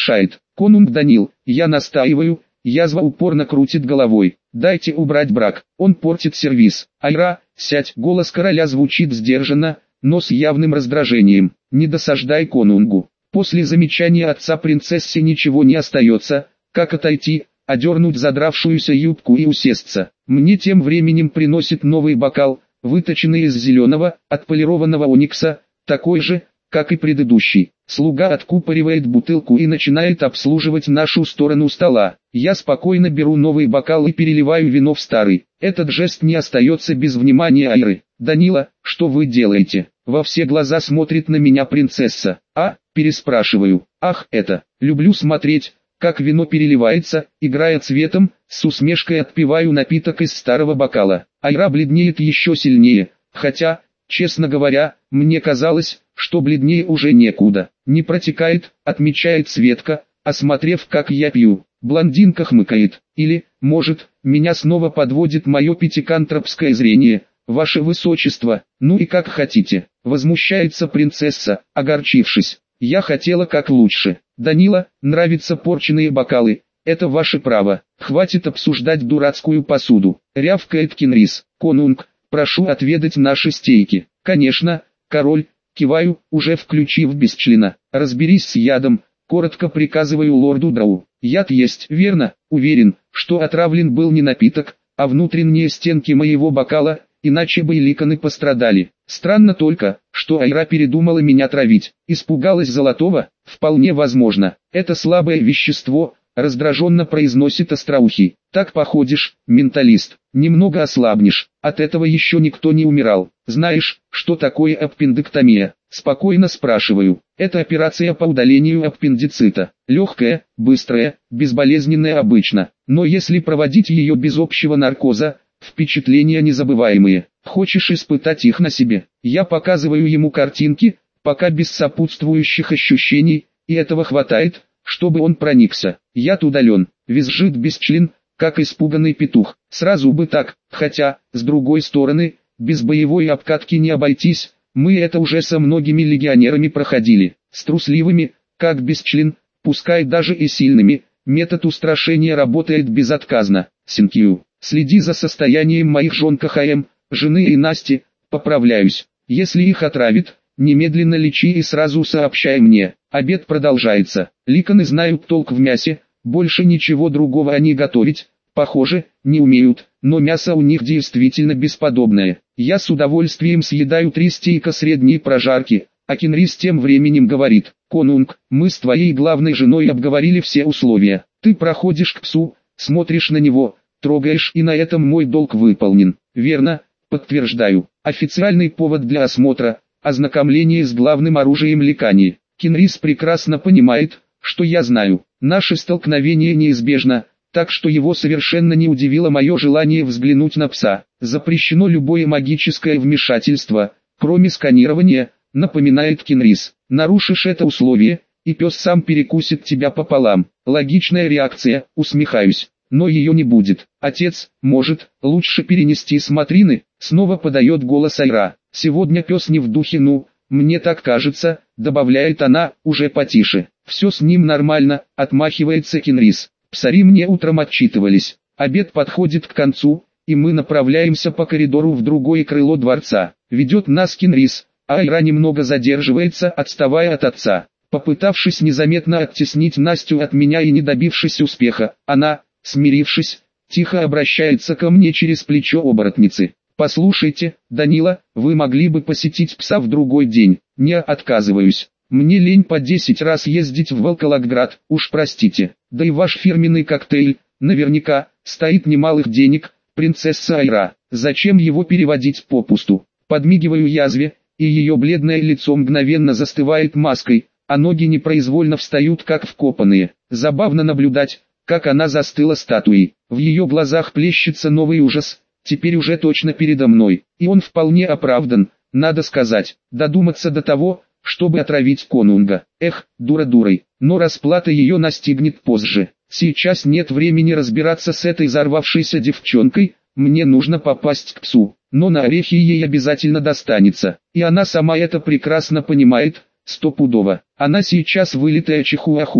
Speaker 1: Конунг Данил, я настаиваю. Язва упорно крутит головой. Дайте убрать брак, он портит сервиз. Айра, сядь. Голос короля звучит сдержанно, но с явным раздражением. Не досаждай конунгу. После замечания отца принцессе ничего не остается, как отойти, одернуть задравшуюся юбку и усесться. Мне тем временем приносит новый бокал, выточенный из зеленого, отполированного оникса, такой же, как и предыдущий. Слуга откупоривает бутылку и начинает обслуживать нашу сторону стола. Я спокойно беру новый бокал и переливаю вино в старый. Этот жест не остается без внимания Айры. «Данила, что вы делаете?» Во все глаза смотрит на меня принцесса. Переспрашиваю. «Ах, это, люблю смотреть, как вино переливается, играя цветом», с усмешкой отпиваю напиток из старого бокала. Айра бледнеет еще сильнее, хотя, честно говоря, мне казалось, что бледнее уже некуда. «Не протекает», отмечает Светка, осмотрев, как я пью. Блондинка хмыкает. Или, может, меня снова подводит мое пятикантропское зрение. «Ваше высочество, ну и как хотите», возмущается принцесса, огорчившись. «Я хотела как лучше. Данила, нравятся порченные бокалы, это ваше право. Хватит обсуждать дурацкую посуду», рявкает Кенрис. «Конунг, прошу отведать наши стейки». «Конечно, король», киваю, уже включив бесчлена. «Разберись с ядом», коротко приказываю лорду Драу. «Яд есть, верно?» Уверен, что отравлен был не напиток, а внутренние стенки моего бокала, иначе бы и ликаны пострадали. Странно только, что Айра передумала меня травить. Испугалась золотого? Вполне возможно. Это слабое вещество, раздраженно произносит Остроухий. Так походишь, менталист, немного ослабнешь. От этого еще никто не умирал. Знаешь, что такое аппендэктомия? Спокойно спрашиваю. Это операция по удалению аппендицита. Легкая, быстрая, безболезненная обычно. Но если проводить ее без общего наркоза, впечатления незабываемые. Хочешь испытать их на себе? Я показываю ему картинки, пока без сопутствующих ощущений, и этого хватает, чтобы он проникся. Яд удален, визжит бесчлен, как испуганный петух. Сразу бы так, хотя, с другой стороны, без боевой обкатки не обойтись, мы это уже со многими легионерами проходили. С трусливыми, как бесчлен, пускай даже и сильными, метод устрашения работает безотказно. Синкью. Следи за состоянием моих жен КХМ, жены и Насти, поправляюсь. Если их отравит, немедленно лечи и сразу сообщай мне. Обед продолжается. Ликаны знают толк в мясе, больше ничего другого они готовить, похоже, не умеют, но мясо у них действительно бесподобное. Я с удовольствием съедаю 3 стейка средней прожарки, а Кенрис тем временем говорит: «Конунг, мы с твоей главной женой обговорили все условия. Ты проходишь к псу, смотришь на него, трогаешь, и на этом мой долг выполнен». «Верно», подтверждаю. Официальный повод для осмотра – ознакомление с главным оружием Ликании. Кенрис прекрасно понимает, что я знаю. Наше столкновение неизбежно, так что его совершенно не удивило мое желание взглянуть на пса. Запрещено любое магическое вмешательство, кроме сканирования, напоминает Кенрис. Нарушишь это условие, и пес сам перекусит тебя пополам. Логичная реакция, усмехаюсь. Но ее не будет. «Отец, может, лучше перенести смотрины?» Снова подает голос Айра. «Сегодня пес не в духе, ну, мне так кажется», добавляет она, уже потише. «Все с ним нормально», отмахивается Кенрис. «Псари мне утром отчитывались. Обед подходит к концу, и мы направляемся по коридору в другое крыло дворца. Ведет нас Кенрис, а Айра немного задерживается, отставая от отца. Попытавшись незаметно оттеснить Настю от меня и не добившись успеха, она, смирившись, тихо обращается ко мне через плечо оборотницы. «Послушайте, Данила, вы могли бы посетить пса в другой день?» «Не отказываюсь. Мне лень по 10 раз ездить в Волколоград, уж простите. Да и ваш фирменный коктейль, наверняка, стоит немалых денег, принцесса Айра. Зачем его переводить попусту?» Подмигиваю язве, и ее бледное лицо мгновенно застывает маской, а ноги непроизвольно встают как вкопанные. Забавно наблюдать, как она застыла статуей. В ее глазах плещется новый ужас, теперь уже точно передо мной. И он вполне оправдан, надо сказать. Додуматься до того, чтобы отравить конунга. Эх, дура дурой. Но расплата ее настигнет позже. Сейчас нет времени разбираться с этой взорвавшейся девчонкой, мне нужно попасть к псу. Но на орехи ей обязательно достанется. И она сама это прекрасно понимает, стопудово. Она сейчас вылитая чихуахуа,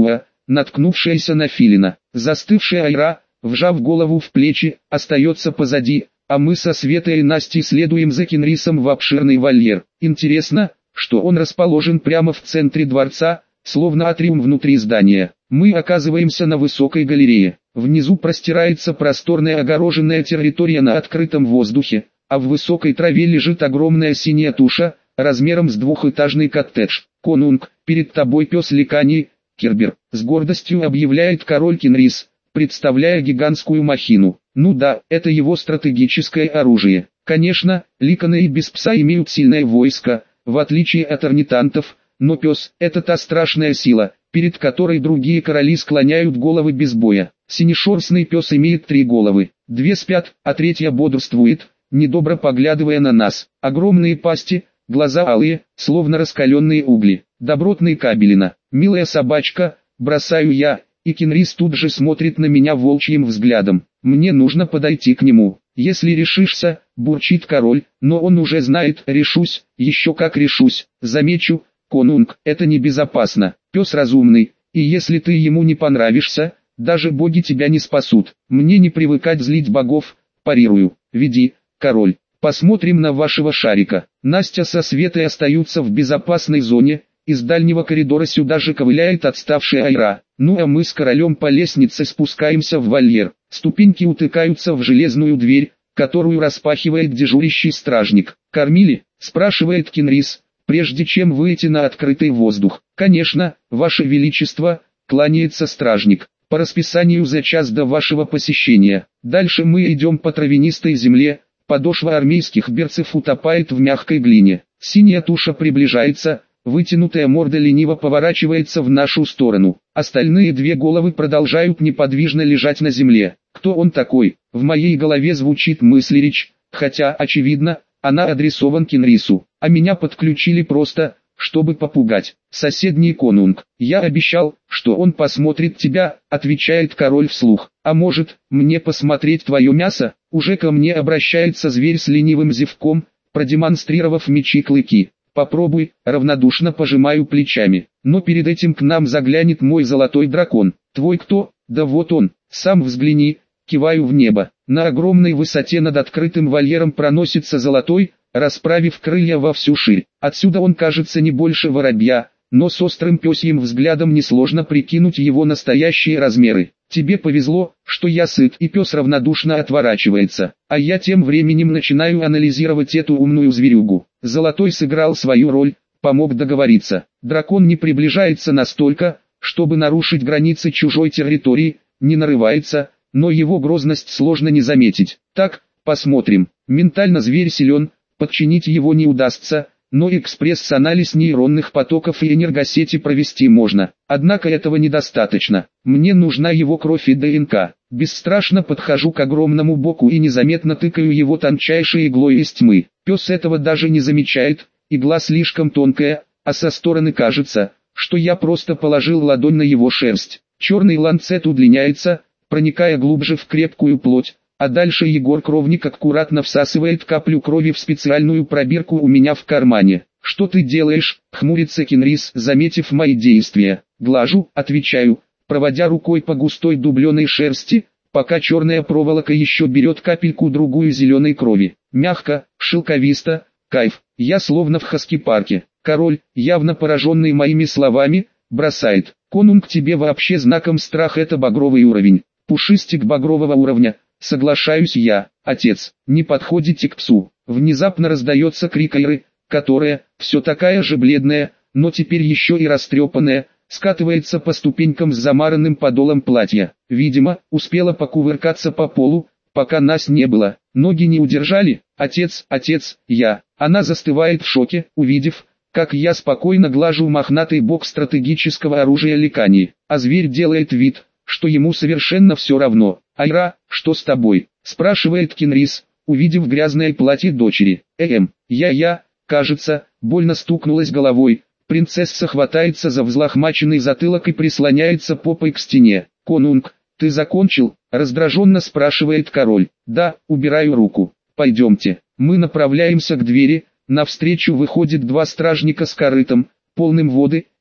Speaker 1: наткнувшаяся на филина. Застывшая Айра, вжав голову в плечи, остается позади, а мы со Светой и Настей следуем за Кенрисом в обширный вольер. Интересно, что он расположен прямо в центре дворца, словно атриум внутри здания. Мы оказываемся на высокой галерее. Внизу простирается просторная огороженная территория на открытом воздухе, а в высокой траве лежит огромная синяя туша, размером с двухэтажный коттедж. «Конунг, перед тобой пес Ликании, Кербер», — с гордостью объявляет король Кенрис, представляя гигантскую махину. Ну да, это его стратегическое оружие. Конечно, ликаны и без пса имеют сильное войско, в отличие от орнитантов, но пес — это та страшная сила, перед которой другие короли склоняют головы без боя. Синешерстный пес имеет 3 головы, 2 спят, а 3 бодрствует, недобро поглядывая на нас. Огромные пасти, глаза алые, словно раскаленные угли. Добротный кабелина, милая собачка, бросаю я, и Кенрис тут же смотрит на меня волчьим взглядом. Мне нужно подойти к нему. «Если решишься», — бурчит король, но он уже знает, решусь, еще как решусь. Замечу, Конунг, это небезопасно. Пес разумный, и если ты ему не понравишься, даже боги тебя не спасут. Мне не привыкать злить богов, парирую. Веди, король, посмотрим на вашего шарика. Настя со Светой остаются в безопасной зоне, из дальнего коридора сюда же ковыляет отставшая Айра. Ну а мы с королем по лестнице спускаемся в вольер. Ступеньки утыкаются в железную дверь, которую распахивает дежурящий стражник. «Кормили?» — спрашивает Кенрис, прежде чем выйти на открытый воздух. «Конечно, ваше величество», — кланяется стражник, — «по расписанию за час до вашего посещения». Дальше мы идем по травянистой земле, подошва армейских берцев утопает в мягкой глине. Синяя туша приближается, вытянутая морда лениво поворачивается в нашу сторону. Остальные 2 головы продолжают неподвижно лежать на земле. Кто он такой? В моей голове звучит мыслеречь, хотя, очевидно, она адресован Кенрису, а меня подключили просто, чтобы попугать. «Соседний конунг, я обещал, что он посмотрит тебя», — отвечает король вслух. «А может, мне посмотреть твое мясо?» Уже ко мне обращается зверь с ленивым зевком, продемонстрировав мечи-клыки. «Попробуй», равнодушно пожимаю плечами. Но перед этим к нам заглянет мой золотой дракон. «Твой кто?» «Да вот он, сам взгляни», киваю в небо. На огромной высоте над открытым вольером проносится золотой, расправив крылья во всю ширь. Отсюда он кажется не больше воробья, но с острым пёсьим взглядом несложно прикинуть его настоящие размеры. «Тебе повезло, что я сыт», и пес равнодушно отворачивается, а я тем временем начинаю анализировать эту умную зверюгу. Золотой сыграл свою роль, помог договориться. Дракон не приближается настолько, чтобы нарушить границы чужой территории, не нарывается, но его грозность сложно не заметить. Так, посмотрим. Ментально зверь силен, подчинить его не удастся, но экспресс-анализ нейронных потоков и энергосети провести можно. Однако этого недостаточно. Мне нужна его кровь и ДНК. Бесстрашно подхожу к огромному боку и незаметно тыкаю его тончайшей иглой из тьмы. Пес этого даже не замечает, игла слишком тонкая, а со стороны кажется, что я просто положил ладонь на его шерсть. Черный ланцет удлиняется, проникая глубже в крепкую плоть, а дальше Егор-кровник аккуратно всасывает каплю крови в специальную пробирку у меня в кармане. «Что ты делаешь?» — хмурится Кенрис, заметив мои действия. «Глажу», — отвечаю, проводя рукой по густой дубленой шерсти, пока черная проволока еще берет капельку-другую зеленой крови. Мягко, шелковисто, кайф. Я словно в хаски-парке. Король, явно пораженный моими словами, бросает: «Конунг, тебе вообще знаком страх это багровый уровень». «Пушистик багрового уровня», соглашаюсь я. «Отец, не подходите к псу». Внезапно раздается крик Айры, которая, все такая же бледная, но теперь еще и растрепанная, скатывается по ступенькам с замаранным подолом платья. Видимо, успела покувыркаться по полу, пока нас не было. Ноги не удержали. «Отец, отец, я». Она застывает в шоке, увидев, как я спокойно глажу мохнатый бок стратегического оружия Ликании, а зверь делает вид, что ему совершенно все равно. «Айра, что с тобой?» — спрашивает Кенрис, увидев грязное платье дочери. Я, кажется, больно стукнулась головой. Принцесса хватается за взлохмаченный затылок и прислоняется попой к стене. «Конунг, ты закончил?» — раздраженно спрашивает король. «Да», — убираю руку. «Пойдемте». Мы направляемся к двери, навстречу выходит 2 стражника с корытом, полным воды,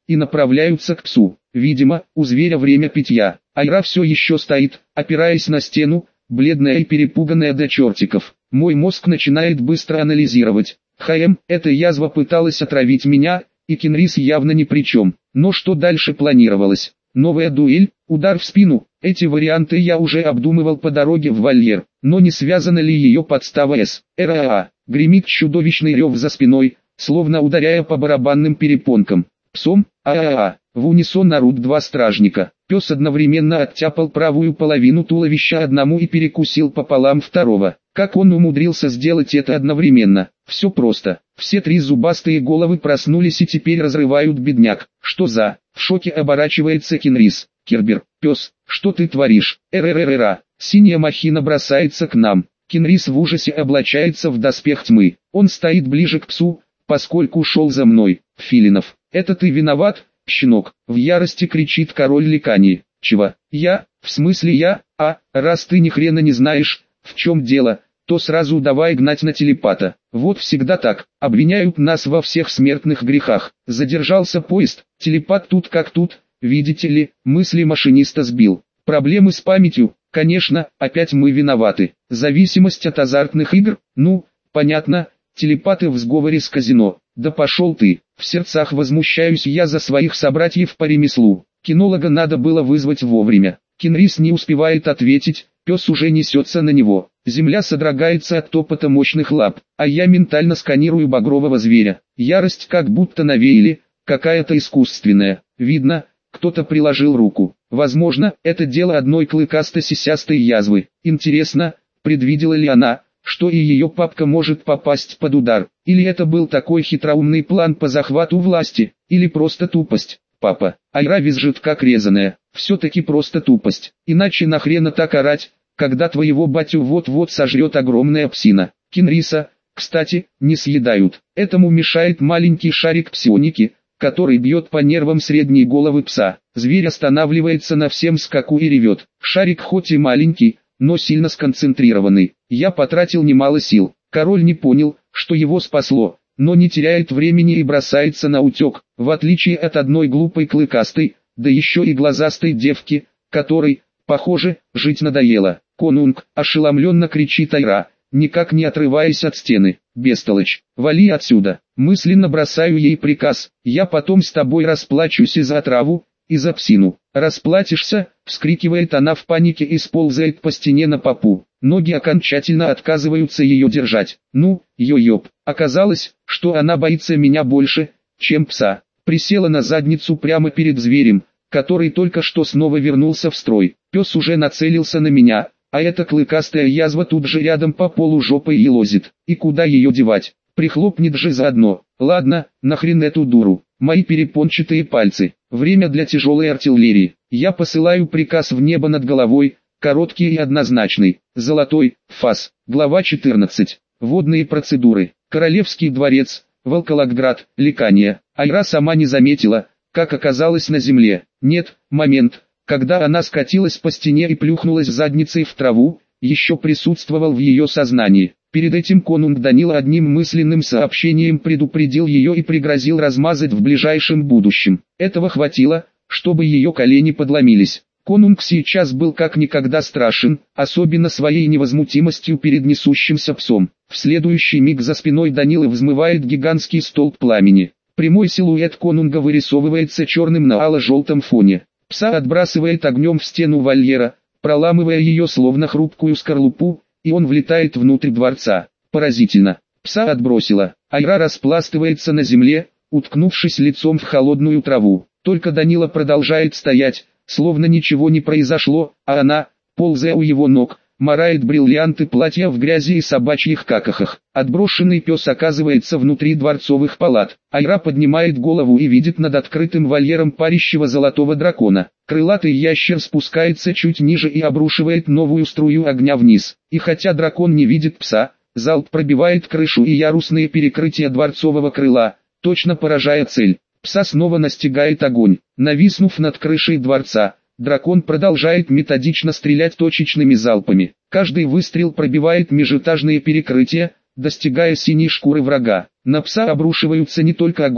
Speaker 1: и направляются к псу. Видимо, у зверя время питья. Айра все еще стоит, опираясь на стену, бледная и перепуганная до чертиков. Мой мозг начинает быстро анализировать. Эта язва пыталась отравить меня, и Кенрис явно ни при чем. Но что дальше планировалось? Новая дуэль, удар в спину. Эти варианты я уже обдумывал по дороге в вольер. Но не связана ли ее подстава с РАА? Гремит чудовищный рев за спиной, словно ударяя по барабанным перепонкам. Псом, ААА. В унисон орут два стражника. Пес одновременно оттяпал правую половину туловища одному и перекусил пополам второго. Как он умудрился сделать это одновременно? Все просто. Все три зубастые головы проснулись и теперь разрывают бедняк. Что за? В шоке оборачивается Кенрис. Кербер, пес, что ты творишь? РРРРА. Синяя махина бросается к нам. Кенрис в ужасе облачается в доспех тьмы. Он стоит ближе к псу, поскольку шел за мной. Филинов, это ты виноват, щенок? В ярости кричит король Ликании. Чего? Я? В смысле я? Раз ты ни хрена не знаешь, в чем дело, то сразу давай гнать на телепата. Вот всегда так, обвиняют нас во всех смертных грехах. Задержался поезд, телепат тут как тут, видите ли, мысли машиниста сбил. Проблемы с памятью, конечно, опять мы виноваты. Зависимость от азартных игр, ну, понятно, телепаты в сговоре с казино. Да пошел ты, в сердцах возмущаюсь я за своих собратьев по ремеслу. Кинолога надо было вызвать вовремя. Кенрис не успевает ответить, пес уже несется на него. Земля содрогается от топота мощных лап, а я ментально сканирую багрового зверя. Ярость как будто навеяли, какая-то искусственная. Видно, кто-то приложил руку. Возможно, это дело одной клыкасто-сисястой язвы. Интересно, предвидела ли она, что и ее папка может попасть под удар? Или это был такой хитроумный план по захвату власти, или просто тупость? Папа, Айра визжит как резаная. Все-таки просто тупость. Иначе нахрена так орать, когда твоего батю вот-вот сожрет огромная псина. Кенриса, кстати, не съедают. Этому мешает маленький шарик псионики, который бьет по нервам средней головы пса. Зверь останавливается на всем скаку и ревет. Шарик хоть и маленький, но сильно сконцентрированный. Я потратил немало сил. Король не понял, что его спасло, но не теряет времени и бросается на утек, в отличие от одной глупой клыкастой, да еще и глазастой девки, которой, похоже, жить надоело. Конунг, ошеломленно кричит Айра, никак не отрываясь от стены. Бестолочь, вали отсюда. Мысленно бросаю ей приказ, я потом с тобой расплачусь и за отраву, и за псину. Расплатишься, вскрикивает она в панике и сползает по стене на попу. Ноги окончательно отказываются ее держать. Ну, йо-ёб. Оказалось, что она боится меня больше, чем пса. Присела на задницу прямо перед зверем, который только что снова вернулся в строй. Пес уже нацелился на меня, а эта клыкастая язва тут же рядом по полу жопой елозит. И куда ее девать? Прихлопнет же заодно. Ладно, нахрен эту дуру. Мои перепончатые пальцы. Время для тяжелой артиллерии. Я посылаю приказ в небо над головой, короткий и однозначный. Золотой, фас. Глава 14. Водные процедуры. Королевский дворец, Волколоград, Ликания. Айра сама не заметила, как оказалась на земле. Нет, момент, когда она скатилась по стене и плюхнулась задницей в траву, еще присутствовал в ее сознании. Перед этим конунг Данила одним мысленным сообщением предупредил ее и пригрозил размазать в ближайшем будущем. Этого хватило, чтобы ее колени подломились. Конунг сейчас был как никогда страшен, особенно своей невозмутимостью перед несущимся псом. В следующий миг за спиной Данилы взмывает гигантский столб пламени. Прямой силуэт конунга вырисовывается черным на ало-желтом фоне. Пса отбрасывает огнем в стену вольера, проламывая ее словно хрупкую скорлупу, и он влетает внутрь дворца. Поразительно. Пса отбросило. Айра распластывается на земле, уткнувшись лицом в холодную траву. Только Данила продолжает стоять, словно ничего не произошло, а она, ползая у его ног, марает бриллианты платья в грязи и собачьих какахах. Отброшенный пес оказывается внутри дворцовых палат. Айра поднимает голову и видит над открытым вольером парящего золотого дракона. Крылатый ящер спускается чуть ниже и обрушивает новую струю огня вниз. И хотя дракон не видит пса, залп пробивает крышу и ярусные перекрытия дворцового крыла, точно поражая цель. Пса снова настигает огонь. Нависнув над крышей дворца, дракон продолжает методично стрелять точечными залпами. Каждый выстрел пробивает межэтажные перекрытия, достигая синей шкуры врага. На пса обрушиваются не только огонь,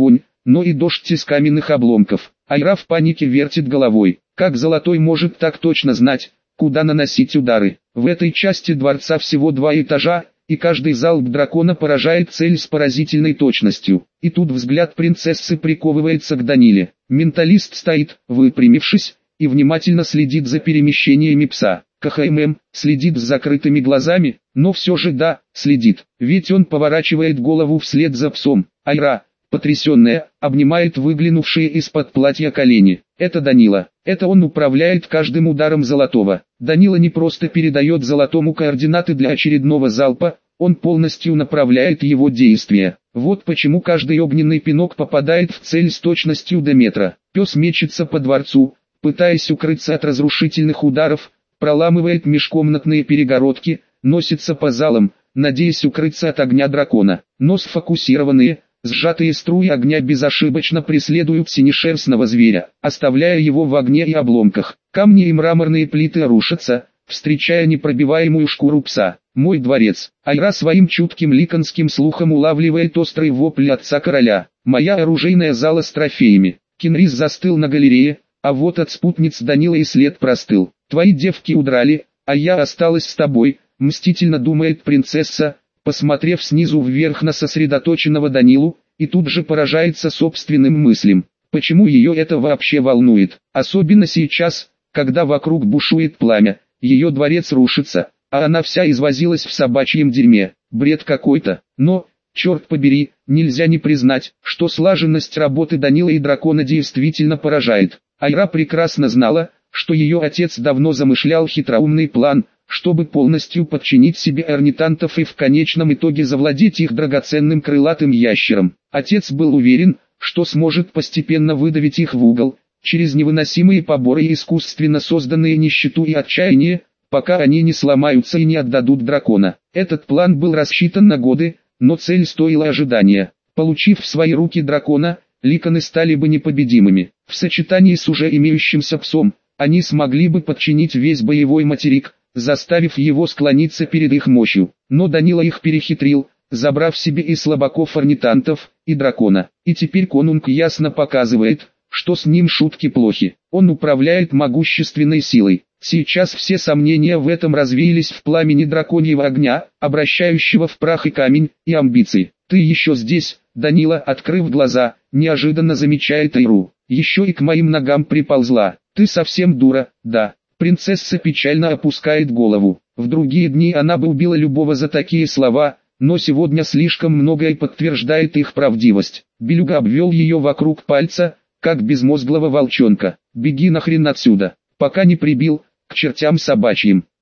Speaker 1: но и дождь из каменных обломков. Айра в панике вертит головой. Как Золотой может так точно знать, куда наносить удары? В этой части дворца всего 2 этажа, и каждый залп дракона поражает цель с поразительной точностью. И тут взгляд принцессы приковывается к Даниле. Менталист стоит, выпрямившись, и внимательно следит за перемещениями пса. КХМ следит с закрытыми глазами, но все же да, следит, ведь он поворачивает голову вслед за псом. Айра, потрясенная, обнимает выглянувшие из-под платья колени. Это Данила, это он управляет каждым ударом Золотого. Данила не просто передает Золотому координаты для очередного залпа, он полностью направляет его действия. Вот почему каждый огненный пинок попадает в цель с точностью до метра. Пес мечется по дворцу, пытаясь укрыться от разрушительных ударов, проламывает межкомнатные перегородки, носится по залам, надеясь укрыться от огня дракона. Но сфокусированные, сжатые струи огня безошибочно преследуют синешерстного зверя, оставляя его в огне и обломках. Камни и мраморные плиты рушатся, встречая непробиваемую шкуру пса. «Мой дворец». Айра своим чутким ликанским слухом улавливает острый вопль отца короля. «Моя оружейная зала с трофеями». Кенрис застыл на галерее, а вот от спутниц Данила и след простыл. «Твои девки удрали, а я осталась с тобой», мстительно думает принцесса, посмотрев снизу вверх на сосредоточенного Данилу, и тут же поражается собственным мыслям. Почему ее это вообще волнует? Особенно сейчас, когда вокруг бушует пламя, ее дворец рушится, а она вся извозилась в собачьем дерьме. Бред какой-то. Но, черт побери, нельзя не признать, что слаженность работы Данила и дракона действительно поражает. Айра прекрасно знала, что ее отец давно замышлял хитроумный план, чтобы полностью подчинить себе орнитантов и в конечном итоге завладеть их драгоценным крылатым ящером. Отец был уверен, что сможет постепенно выдавить их в угол, через невыносимые поборы и искусственно созданные нищету и отчаяние, пока они не сломаются и не отдадут дракона. Этот план был рассчитан на годы, но цель стоила ожидания. Получив в свои руки дракона, ликаны стали бы непобедимыми. В сочетании с уже имеющимся псом, они смогли бы подчинить весь боевой материк, заставив его склониться перед их мощью. Но Данила их перехитрил, забрав себе и слабаков-орнитантов, и дракона. И теперь конунг ясно показывает, что с ним шутки плохи. Он управляет могущественной силой. Сейчас все сомнения в этом развеялись в пламени драконьего огня, обращающего в прах и камень, и амбиции. «Ты еще здесь?» Данила, открыв глаза, неожиданно замечает Айру. «Еще и к моим ногам приползла. Ты совсем дура, да?» Принцесса печально опускает голову. В другие дни она бы убила любого за такие слова, но сегодня слишком многое подтверждает их правдивость. Белюга обвел ее вокруг пальца, как безмозглого волчонка. «Беги нахрен отсюда, пока не прибил, к чертям собачьим».